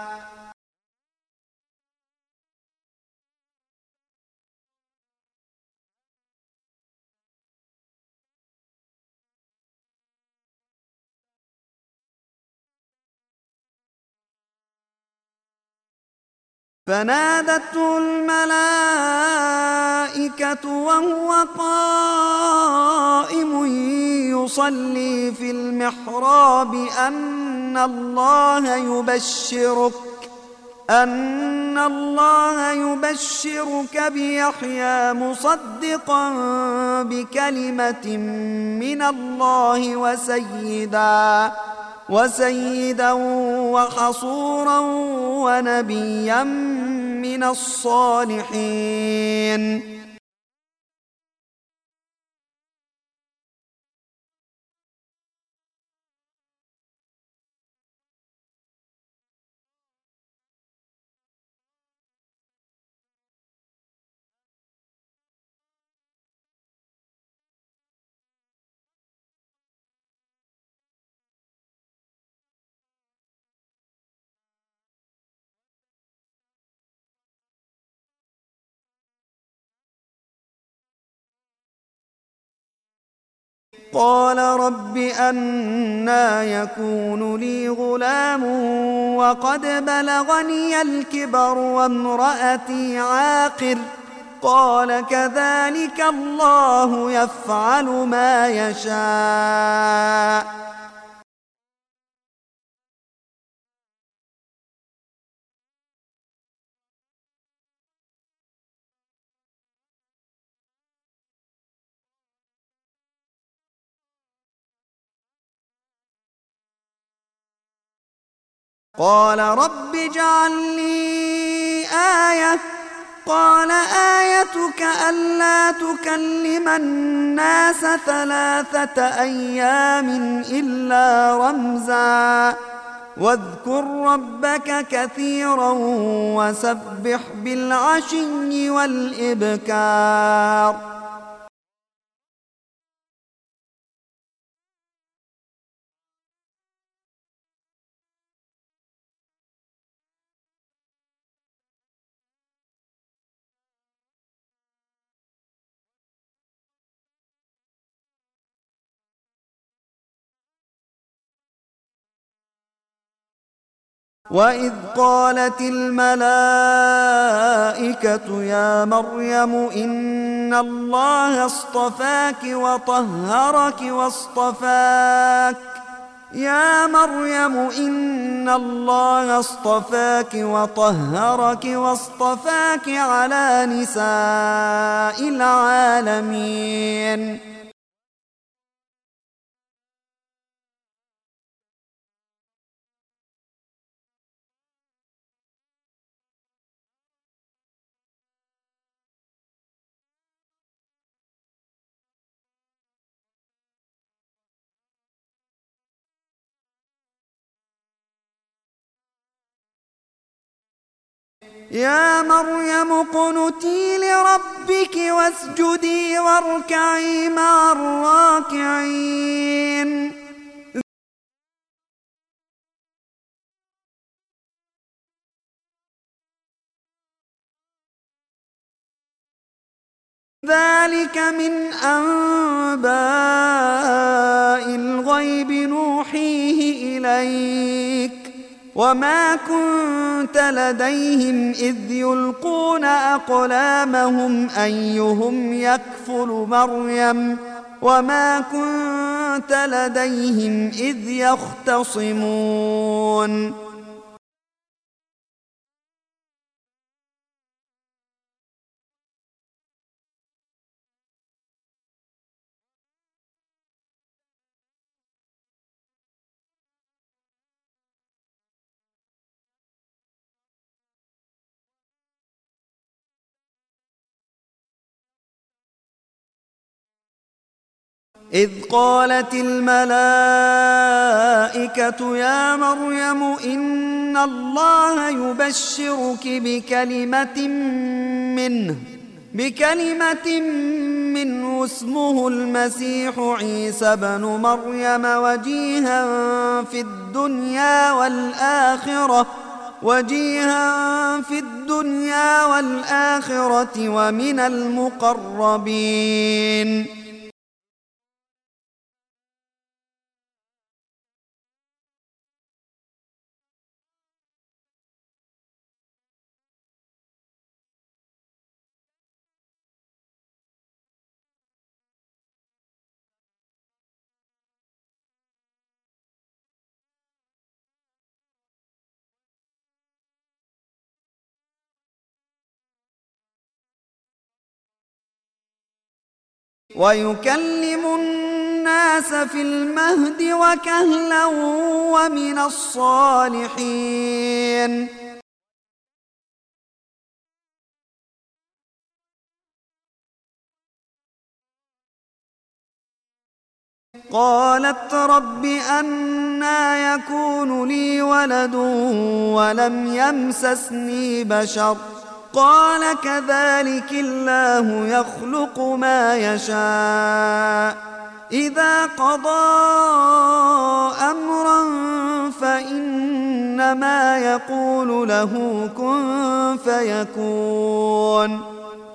فنادته الملائكة وهو قائم يصلي في المحراب أن الله يبشرك أن الله يبشرك بيحيى مصدقا بكلمة من الله وسيدا وسيدا وحصورا ونبيا من الصالحين. قال رب أنى يكون لي غلام وقد بلغني الكبر وامرأتي عاقر قال كذلك الله يفعل ما يشاء. قال رب اجعل لي آية قال آيتك آياتك ألا تكلم الناس ثلاثة أيام إلا رمزا واذكر ربك كثيرا وسبح بالعشي والإبكار. وإذ قالت الملائكة يا مريم إن الله اصطفاك وطهرك واصطفاك يا مريم إن الله اصطفاك وطهرك واصطفاك على نساء العالمين. يا مريم اقنتي لربك واسجدي واركعي مع الراكعين. ذلك من أنباء الغيب نوحيه إليك وما كنت لديهم إذ يلقون أقلامهم أيهم يكفل مريم وما كنت لديهم إذ يختصمون. إذ قالت الملائكة يا مريم إن الله يبشرك بكلمة منه بكلمة منه اسمه المسيح عيسى بن مريم وجيها في الدنيا والآخرة وجيها في الدنيا والآخرة ومن المقربين. ويكلم الناس في المهد وكهلا ومن الصالحين. قالت رب أنى يكون لي ولد ولم يمسسني بشر قال كذلك الله يخلق ما يشاء إذا قضى أمرا فإنما يقول له كن فيكون.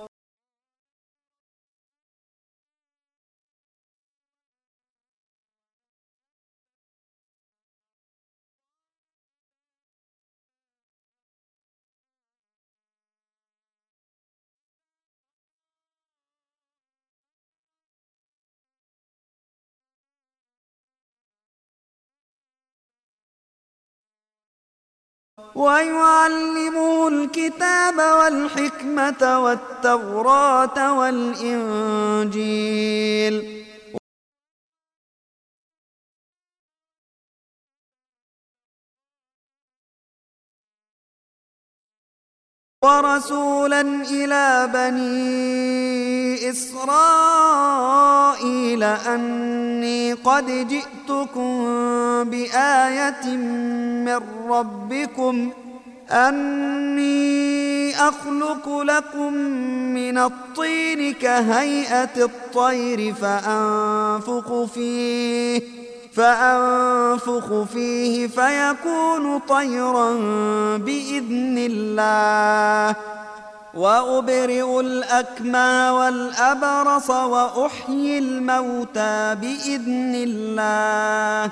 ويعلمه الكتاب والحكمة والتوراة والإنجيل ورسولا إلى بني إسرائيل أني قد جئتكم بآية من ربكم أني أخلق لكم من الطين كهيئة الطير فأنفخ فيه فأنفخ فيه فيكون طيرا بإذن الله وأبرئ الأكمى والأبرص وأحيي الموتى بإذن الله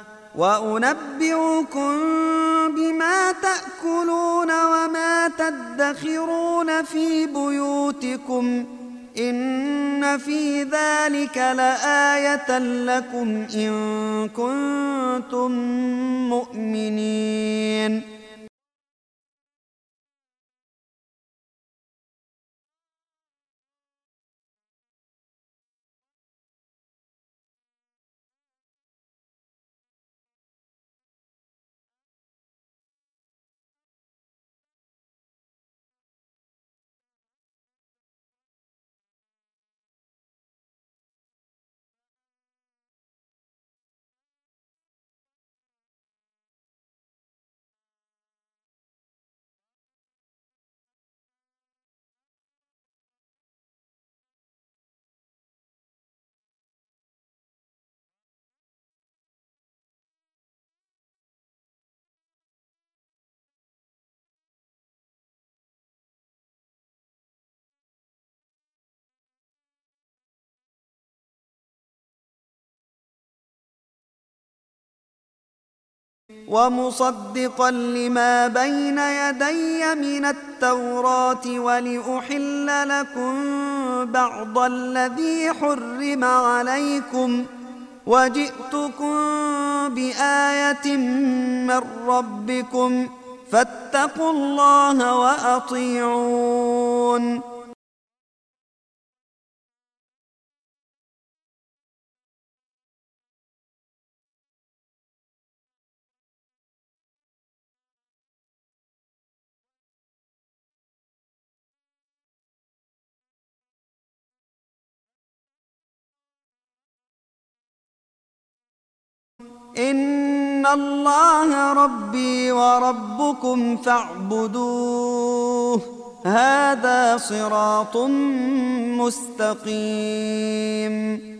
وأنبئكم بما تأكلون وما تدخرون في بيوتكم إن في ذلك لآية لكم إن كنتم مؤمنين. ومصدقا لما بين يدي من التوراة ولأحل لكم بعض الذي حرم عليكم وجئتكم بآية من ربكم فاتقوا الله وأطيعون. إن الله ربي وربكم فاعبدوه هذا صراط مستقيم.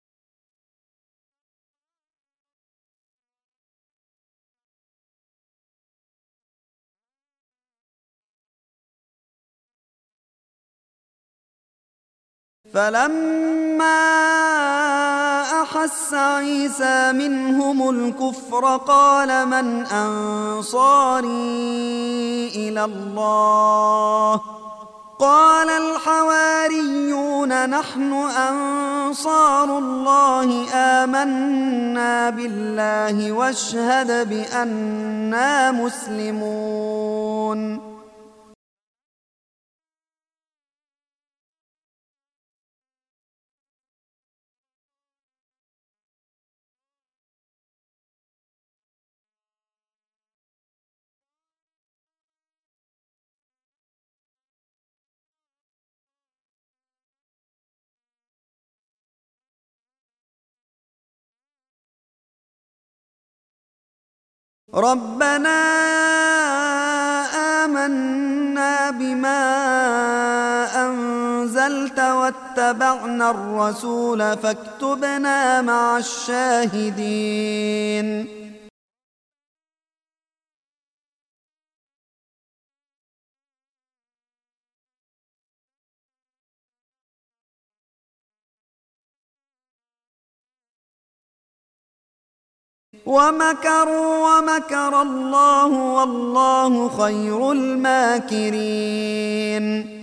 فلما أحس عيسى منهم الكفر قال من أنصاري إلى الله قال الحواريون نحن أنصار الله آمنا بالله واشهد بأننا مسلمون. ربنا آمنا بما أنزلت واتبعنا الرسول فاكتبنا مع الشاهدين. ومكروا ومكر الله والله خير الماكرين.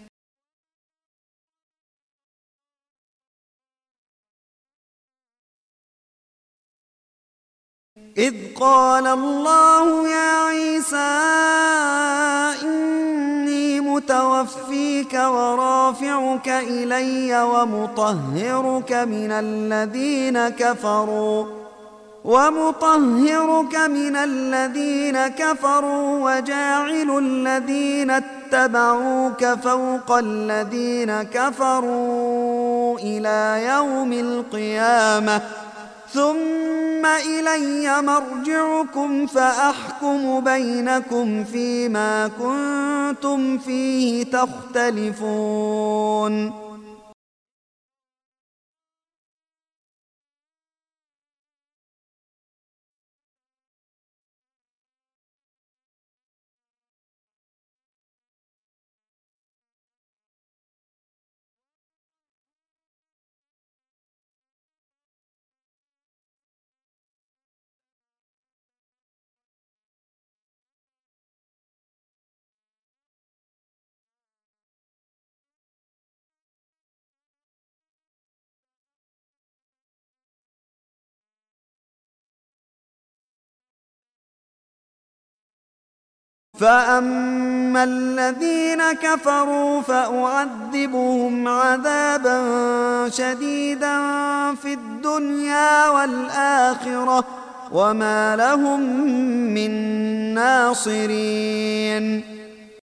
إذ قال الله يا عيسى إني متوفيك ورافعك إلي ومطهرك من الذين كفروا ومطهرك من الذين كفروا وجاعل الذين اتبعوك فوق الذين كفروا إلى يوم القيامة ثم إلي مرجعكم فأحكم بينكم فيما كنتم فيه تختلفون. فأما الذين كفروا فأعذبهم عذابا شديدا في الدنيا والآخرة وما لهم من ناصرين.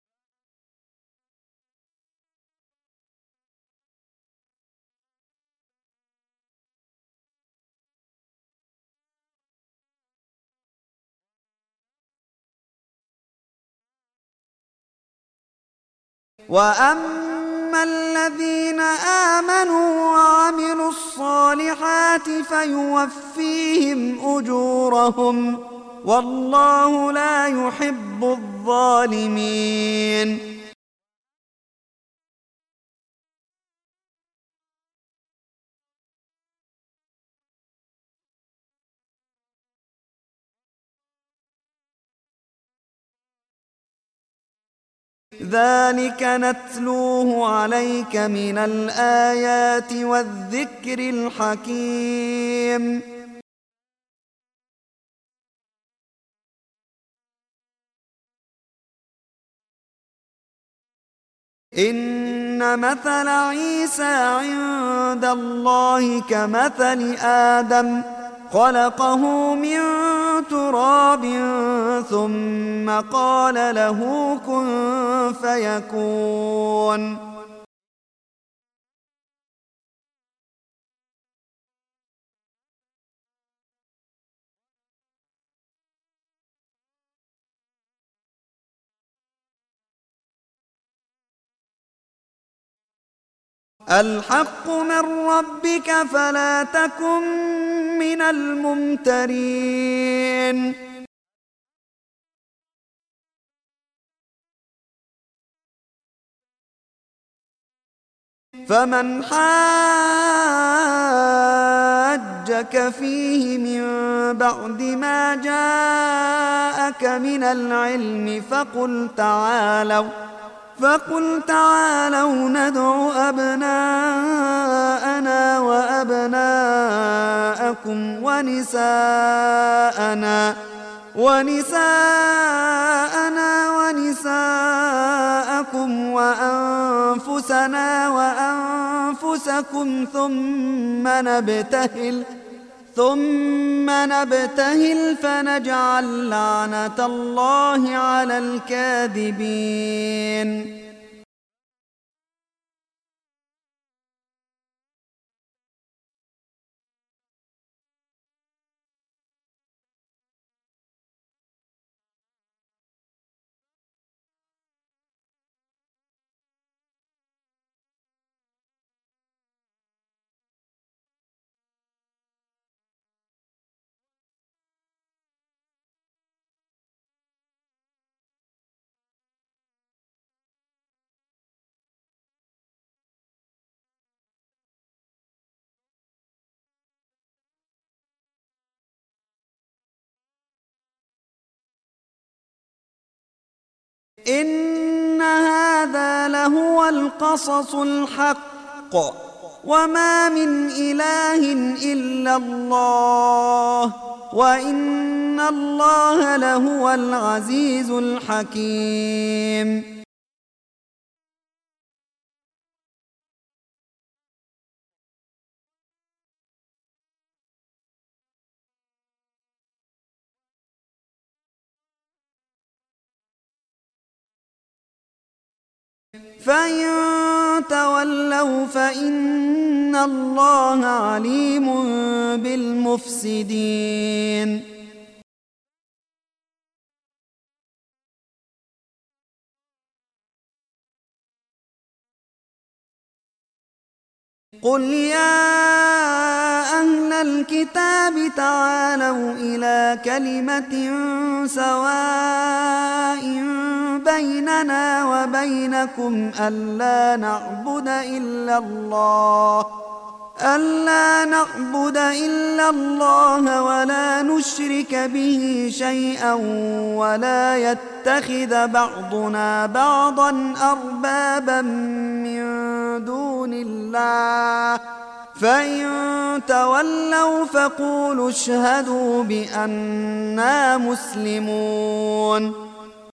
وأما الذين آمنوا وعملوا الصالحات فيوفيهم أجورهم والله لا يحب الظالمين. ذلك نتلوه عليك من الآيات والذكر الحكيم. إن مثل عيسى عند الله كمثل آدم خلقه من تراب ثم قال له كن فيكون. الحق من ربك فلا تكن من الممترين. فمن حاجك فيه من بعد ما جاءك من العلم فقل تعالوا فقل تعالوا ندع أبناءنا وأبناءكم ونساءنا ونساءنا ونساءكم وأنفسنا وأنفسكم ثم نبتهل ثم نبتهل فنجعل لعنة الله على الكاذبين. إن هذا لهو القصص الحق وما من إله إلا الله وإن الله لهو العزيز الحكيم. فإن تولوا فإن الله عليم بالمفسدين. قل يا أهل الكتاب تعالوا إلى كلمة سواء بيننا وبينكم ألا نعبد إلا الله ألا نعبد إلا الله ولا نشرك به شيئا ولا يتخذ بعضنا بعضا أربابا من دون الله فإن تولوا فقولوا اشهدوا بأننا مسلمون.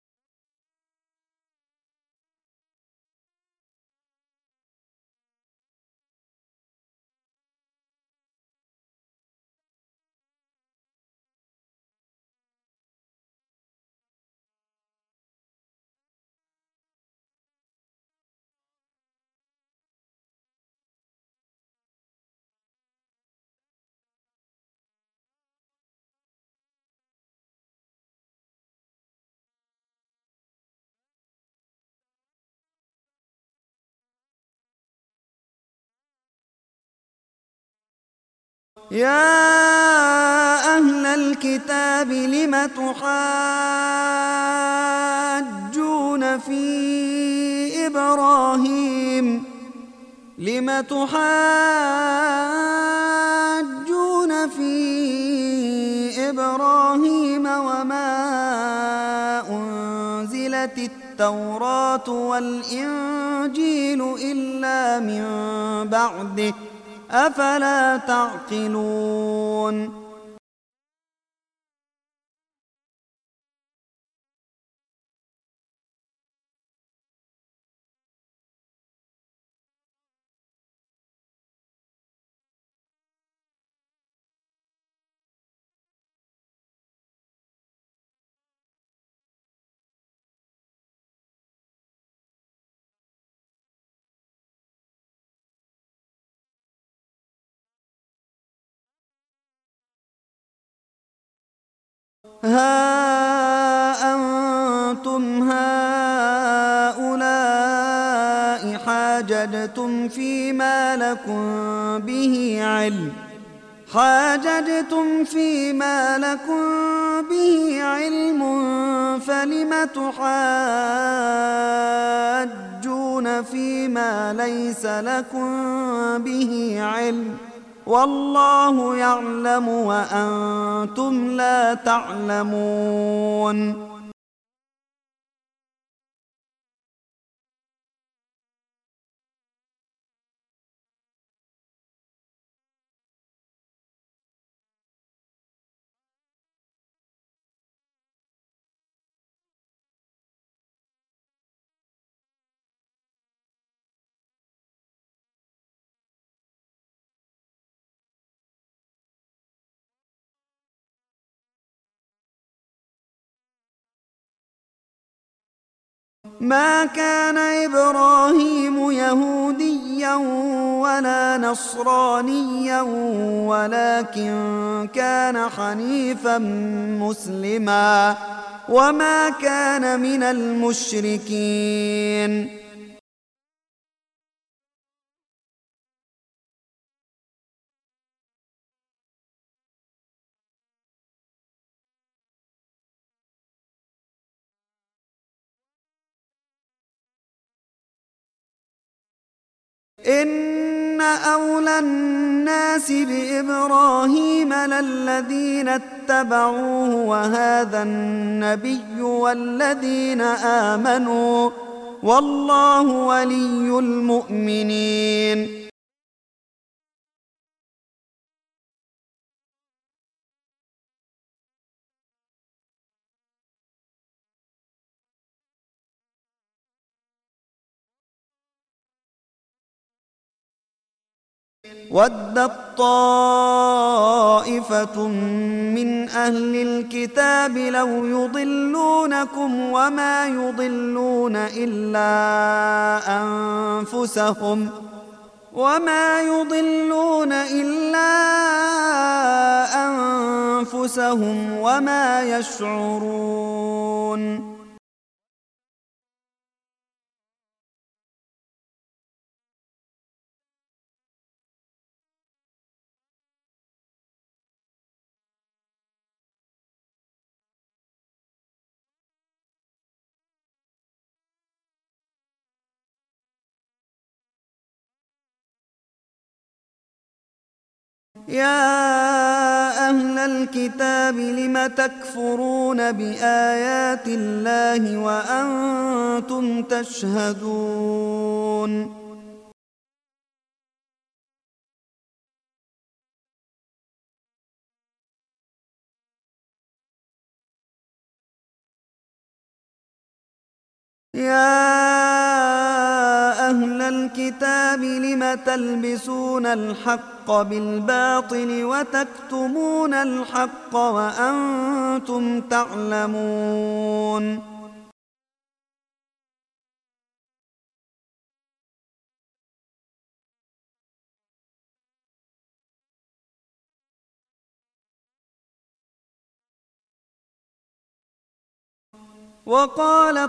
يا أهل الكتاب لم تحاجون في إبراهيم لم تحاجون في إبراهيم وما أنزلت التوراة والإنجيل إلا من بعده أفلا تعقلون. ها أنتم هؤلاء حاججتم فيما لكم به علم حاججتم فيما لكم به علم فلم تحاجون فيما ليس لكم به علم والله يعلم وأنتم لا تعلمون. ما كان إبراهيم يهوديا ولا نصرانيا ولكن كان حنيفا مسلما وما كان من المشركين. إن أولى الناس بإبراهيم للذين اتبعوه وهذا النبي والذين آمنوا والله ولي المؤمنين. ودت طائفة من أهل الكتاب لو يضلونكم وما يضلون إلا أنفسهم وما يضلون إلا أنفسهم وما يشعرون. يا أهل الكتاب لم تكفرون بآيات الله وأنتم تشهدون. يا أهل الكتاب لم تلبسون الحق بالباطل وتكتمون الحق وأنتم تعلمون. وقالت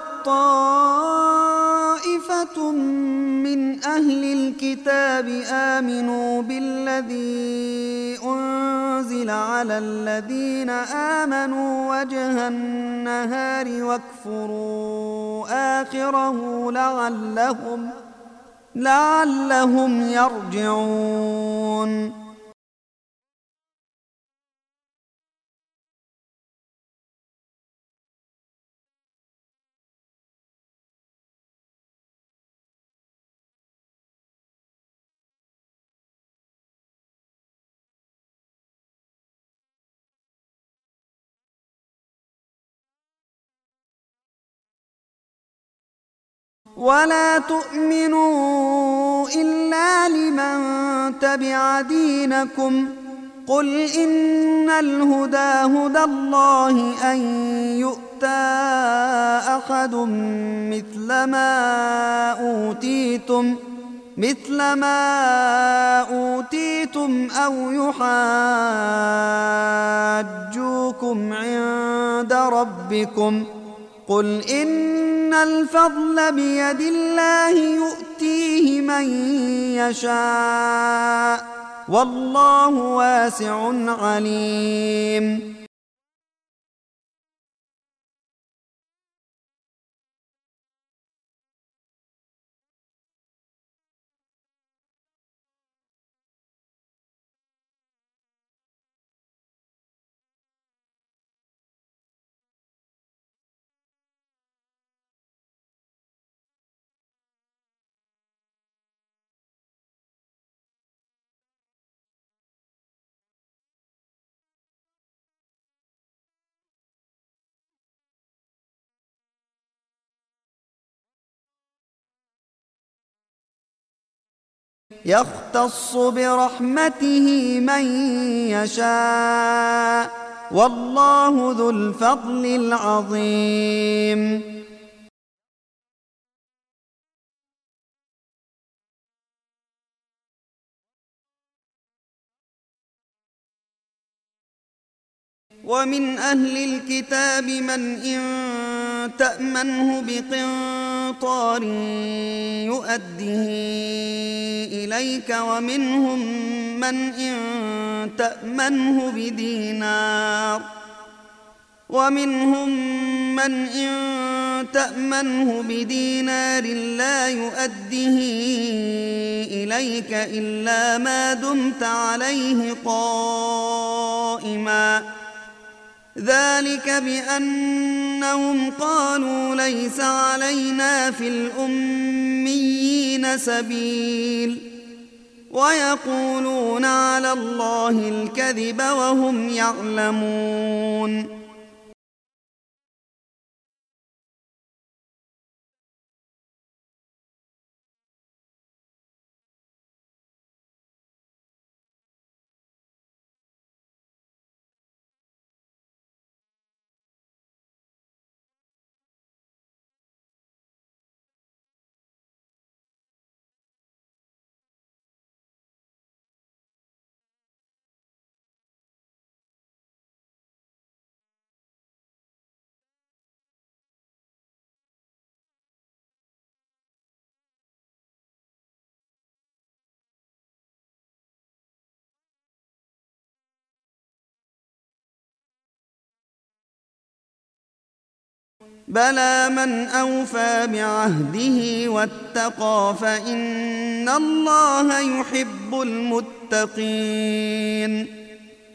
طائفة من أهل الكتاب آمنوا بالذي أنزل على الذين آمنوا وجه النهار واكفروا آخره لعلهم لعلهم يرجعون. ولا تؤمنوا إلا لمن تبع دينكم قل إن الهدى هدى الله أن يؤتى أحد مثل ما أوتيتم مثل ما أوتيتم أو يحاجوكم عند ربكم قل إن الفضل بيد الله يؤتيه من يشاء والله واسع عليم. يختص برحمته من يشاء والله ذو الفضل العظيم. ومن أهل الكتاب من إن تأمنه بقنطار يؤده إليك ومنهم من إن تأمنه بدينار ومنهم من إن تأمنه بدينار لا يؤده إليك إلا ما دمت عليه قائما ذلك بأنهم قالوا ليس علينا في الأميين سبيل ويقولون على الله الكذب وهم يعلمون. بلى من أوفى بعهده واتقى فإن الله يحب المتقين.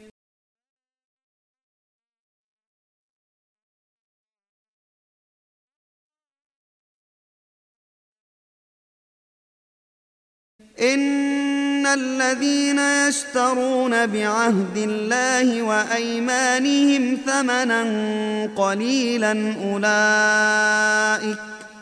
إن الذين يشترون بعهد الله وأيمانهم ثمنا قليلا أولئك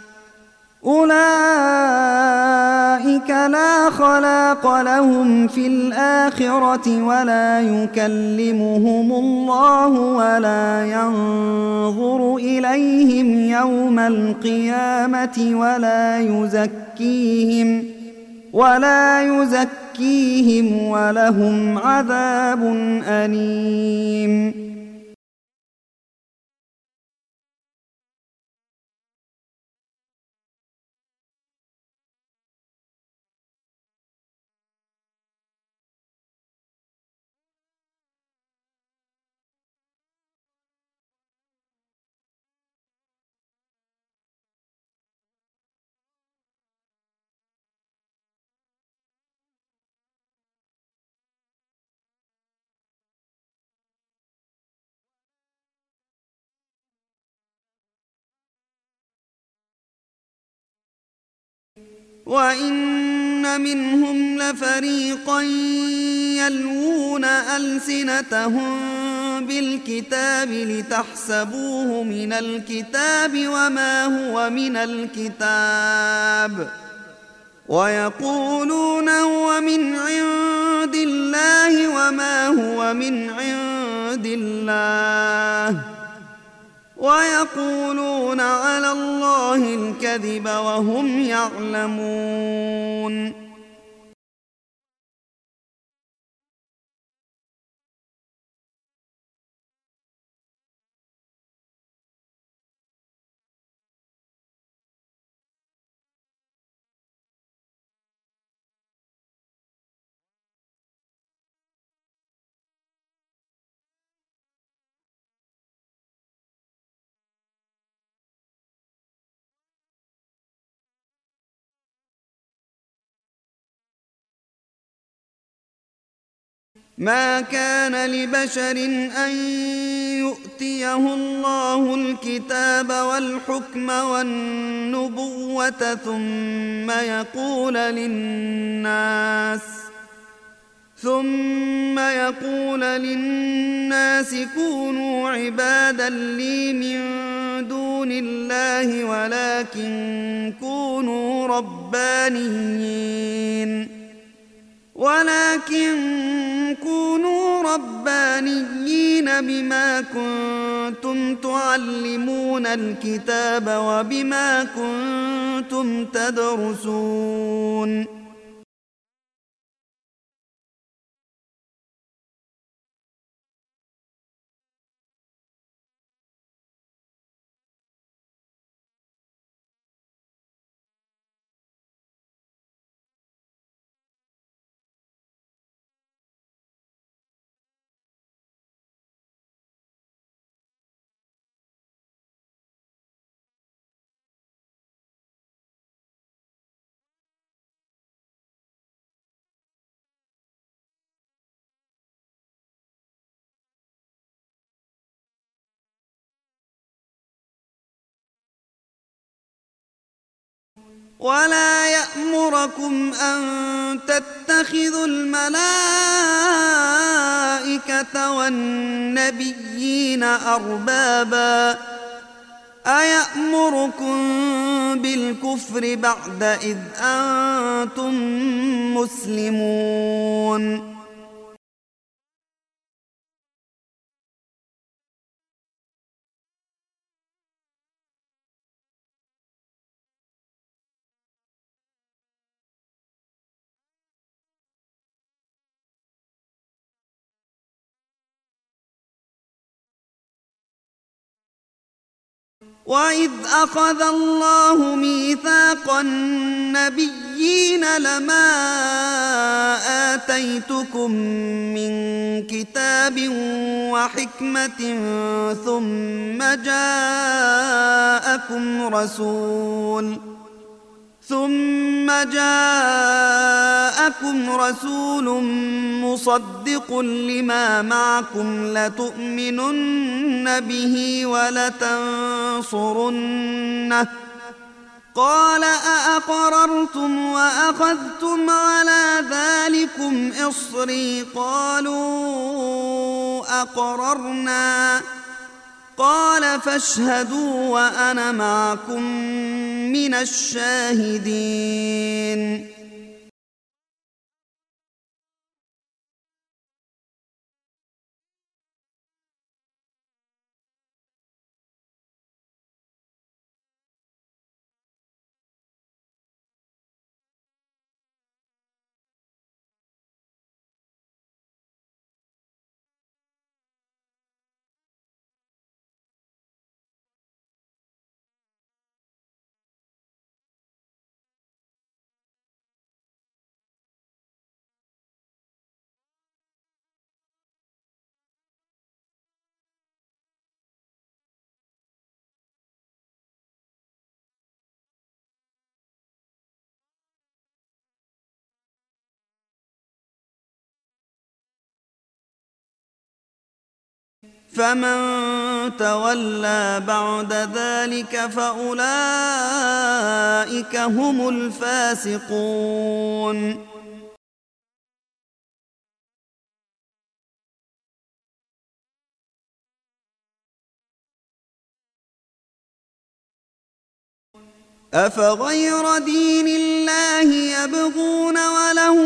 أولئك لا خلاق لهم في الآخرة ولا يكلمهم الله ولا ينظر إليهم يوم القيامة ولا يزكيهم ولا يزكيهم ولهم عذاب أليم. وإن منهم لفريقا يلوون ألسنتهم بالكتاب لتحسبوه من الكتاب وما هو من الكتاب ويقولون هو من عند الله وما هو من عند الله ويقولون على الله الكذب وهم يعلمون. ما كان لبشر أن يؤتيه الله الكتاب والحكم والنبوة ثم يقول للناس ثم يقول للناس كونوا عبادا لي من دون الله ولكن كونوا ربانيين ولكن كونوا ربانيين بما كنتم تعلمون الكتاب وبما كنتم تدرسون. ولا يأمركم أن تتخذوا الملائكة والنبيين أربابا أيأمركم بالكفر بعد إذ أنتم مسلمون. وإذ أخذ الله ميثاق النبي النبيين لما آتيتكم من كتاب وحكمة ثم جاءكم رسول ثم جاءكم رسول مصدق لما معكم لتؤمنن به ولتنصرنه قال أأقررتم وأخذتم على ذلكم إصري قالوا أقررنا قال فاشهدوا وأنا معكم من الشاهدين فمن تولى بعد ذلك فأولئك هم الفاسقون أفغير دين الله يبغون وله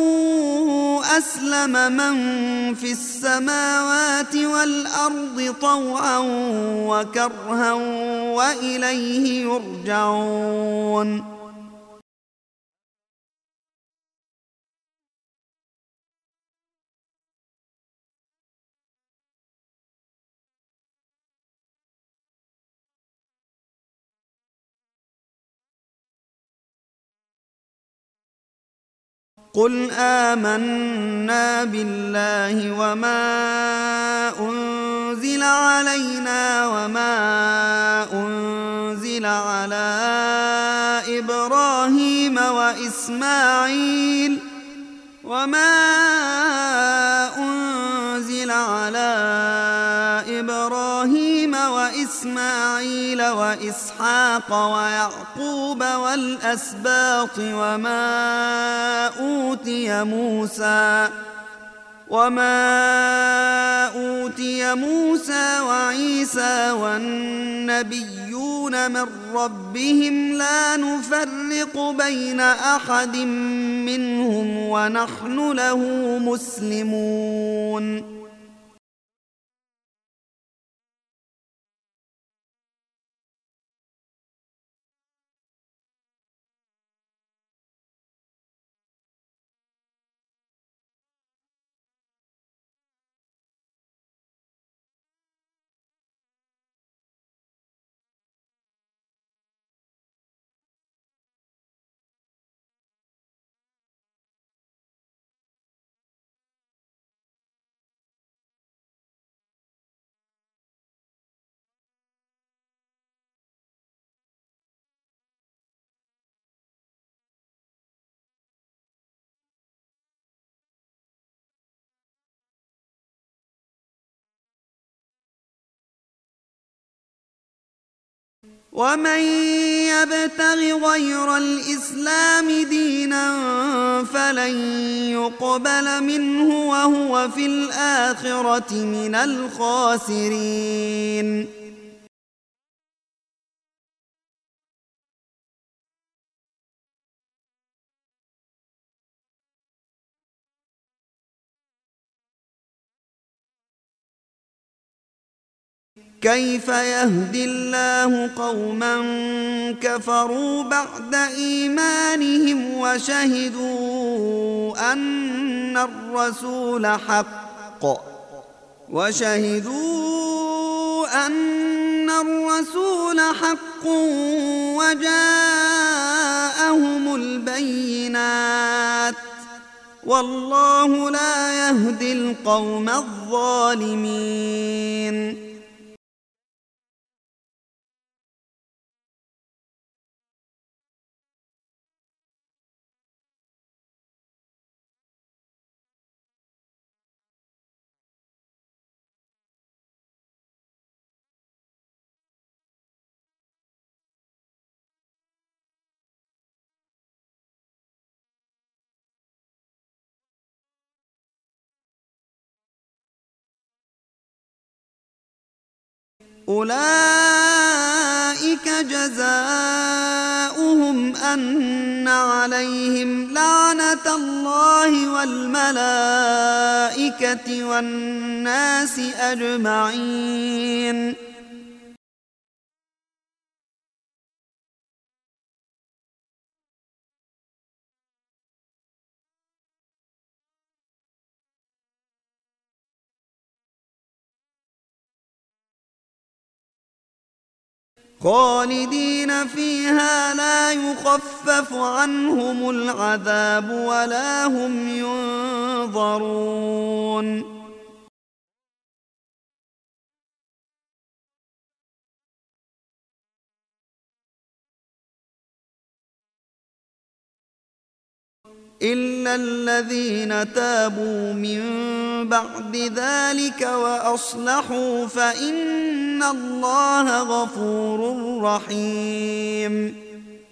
أسلم من في السماوات والأرض طوعا وكرها وإليه يرجعون قل آمنا بالله وما أنزل علينا وما أنزل على إبراهيم وإسماعيل وما أنزل على إبراهيم وإسماعيل وإسحاق ويعقوب والأسباط وما أوتي موسى وما أوتي موسى وعيسى والنبيون من ربهم لا نفرق بين أحد منهم ونحن له مسلمون ومن يبتغ غير الإسلام دينا فلن يقبل منه وهو في الآخرة من الخاسرين كيف يهدي الله قوما كفروا بعد إيمانهم وشهدوا أن الرسول حق وشهدوا أن الرسول حق وجاءهم البينات والله لا يهدي القوم الظالمين. أولئك جزاؤهم أن عليهم لعنة الله والملائكة والناس أجمعين. خالدين فيها لا يخفف عنهم العذاب ولا هم ينظرون. إلا الذين تابوا من بعد ذلك وأصلحوا فإن الله غفور رحيم.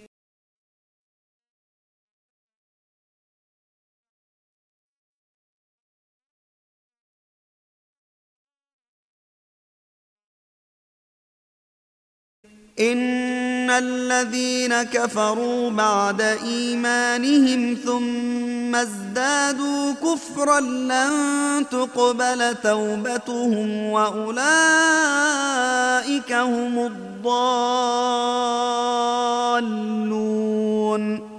إن الذين كفروا بعد إيمانهم ثم ازدادوا كفرا لن تقبل توبتهم وأولئك هم الضالون.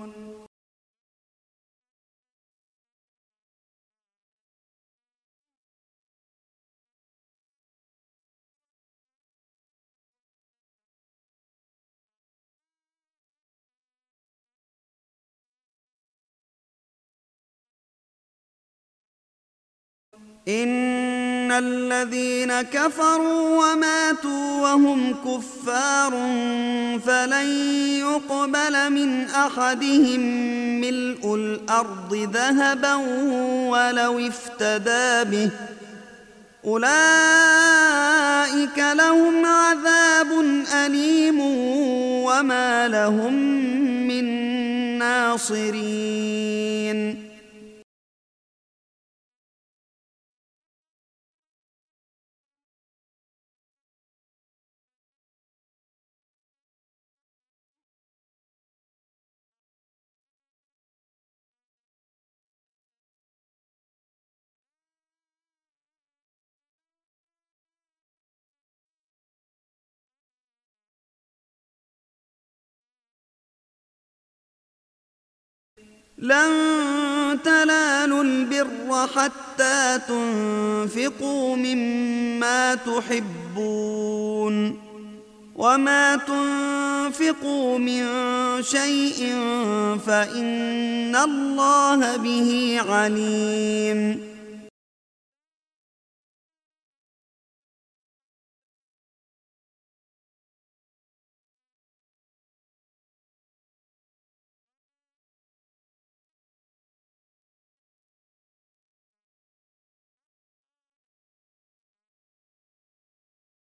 إن الذين كفروا وماتوا وهم كفار فلن يقبل من أحدهم ملء الأرض ذهبا ولو افتدى به أولئك لهم عذاب أليم وما لهم من ناصرين. لن تنالوا البر حتى تنفقوا مما تحبون وما تنفقوا من شيء فإن الله به عليم.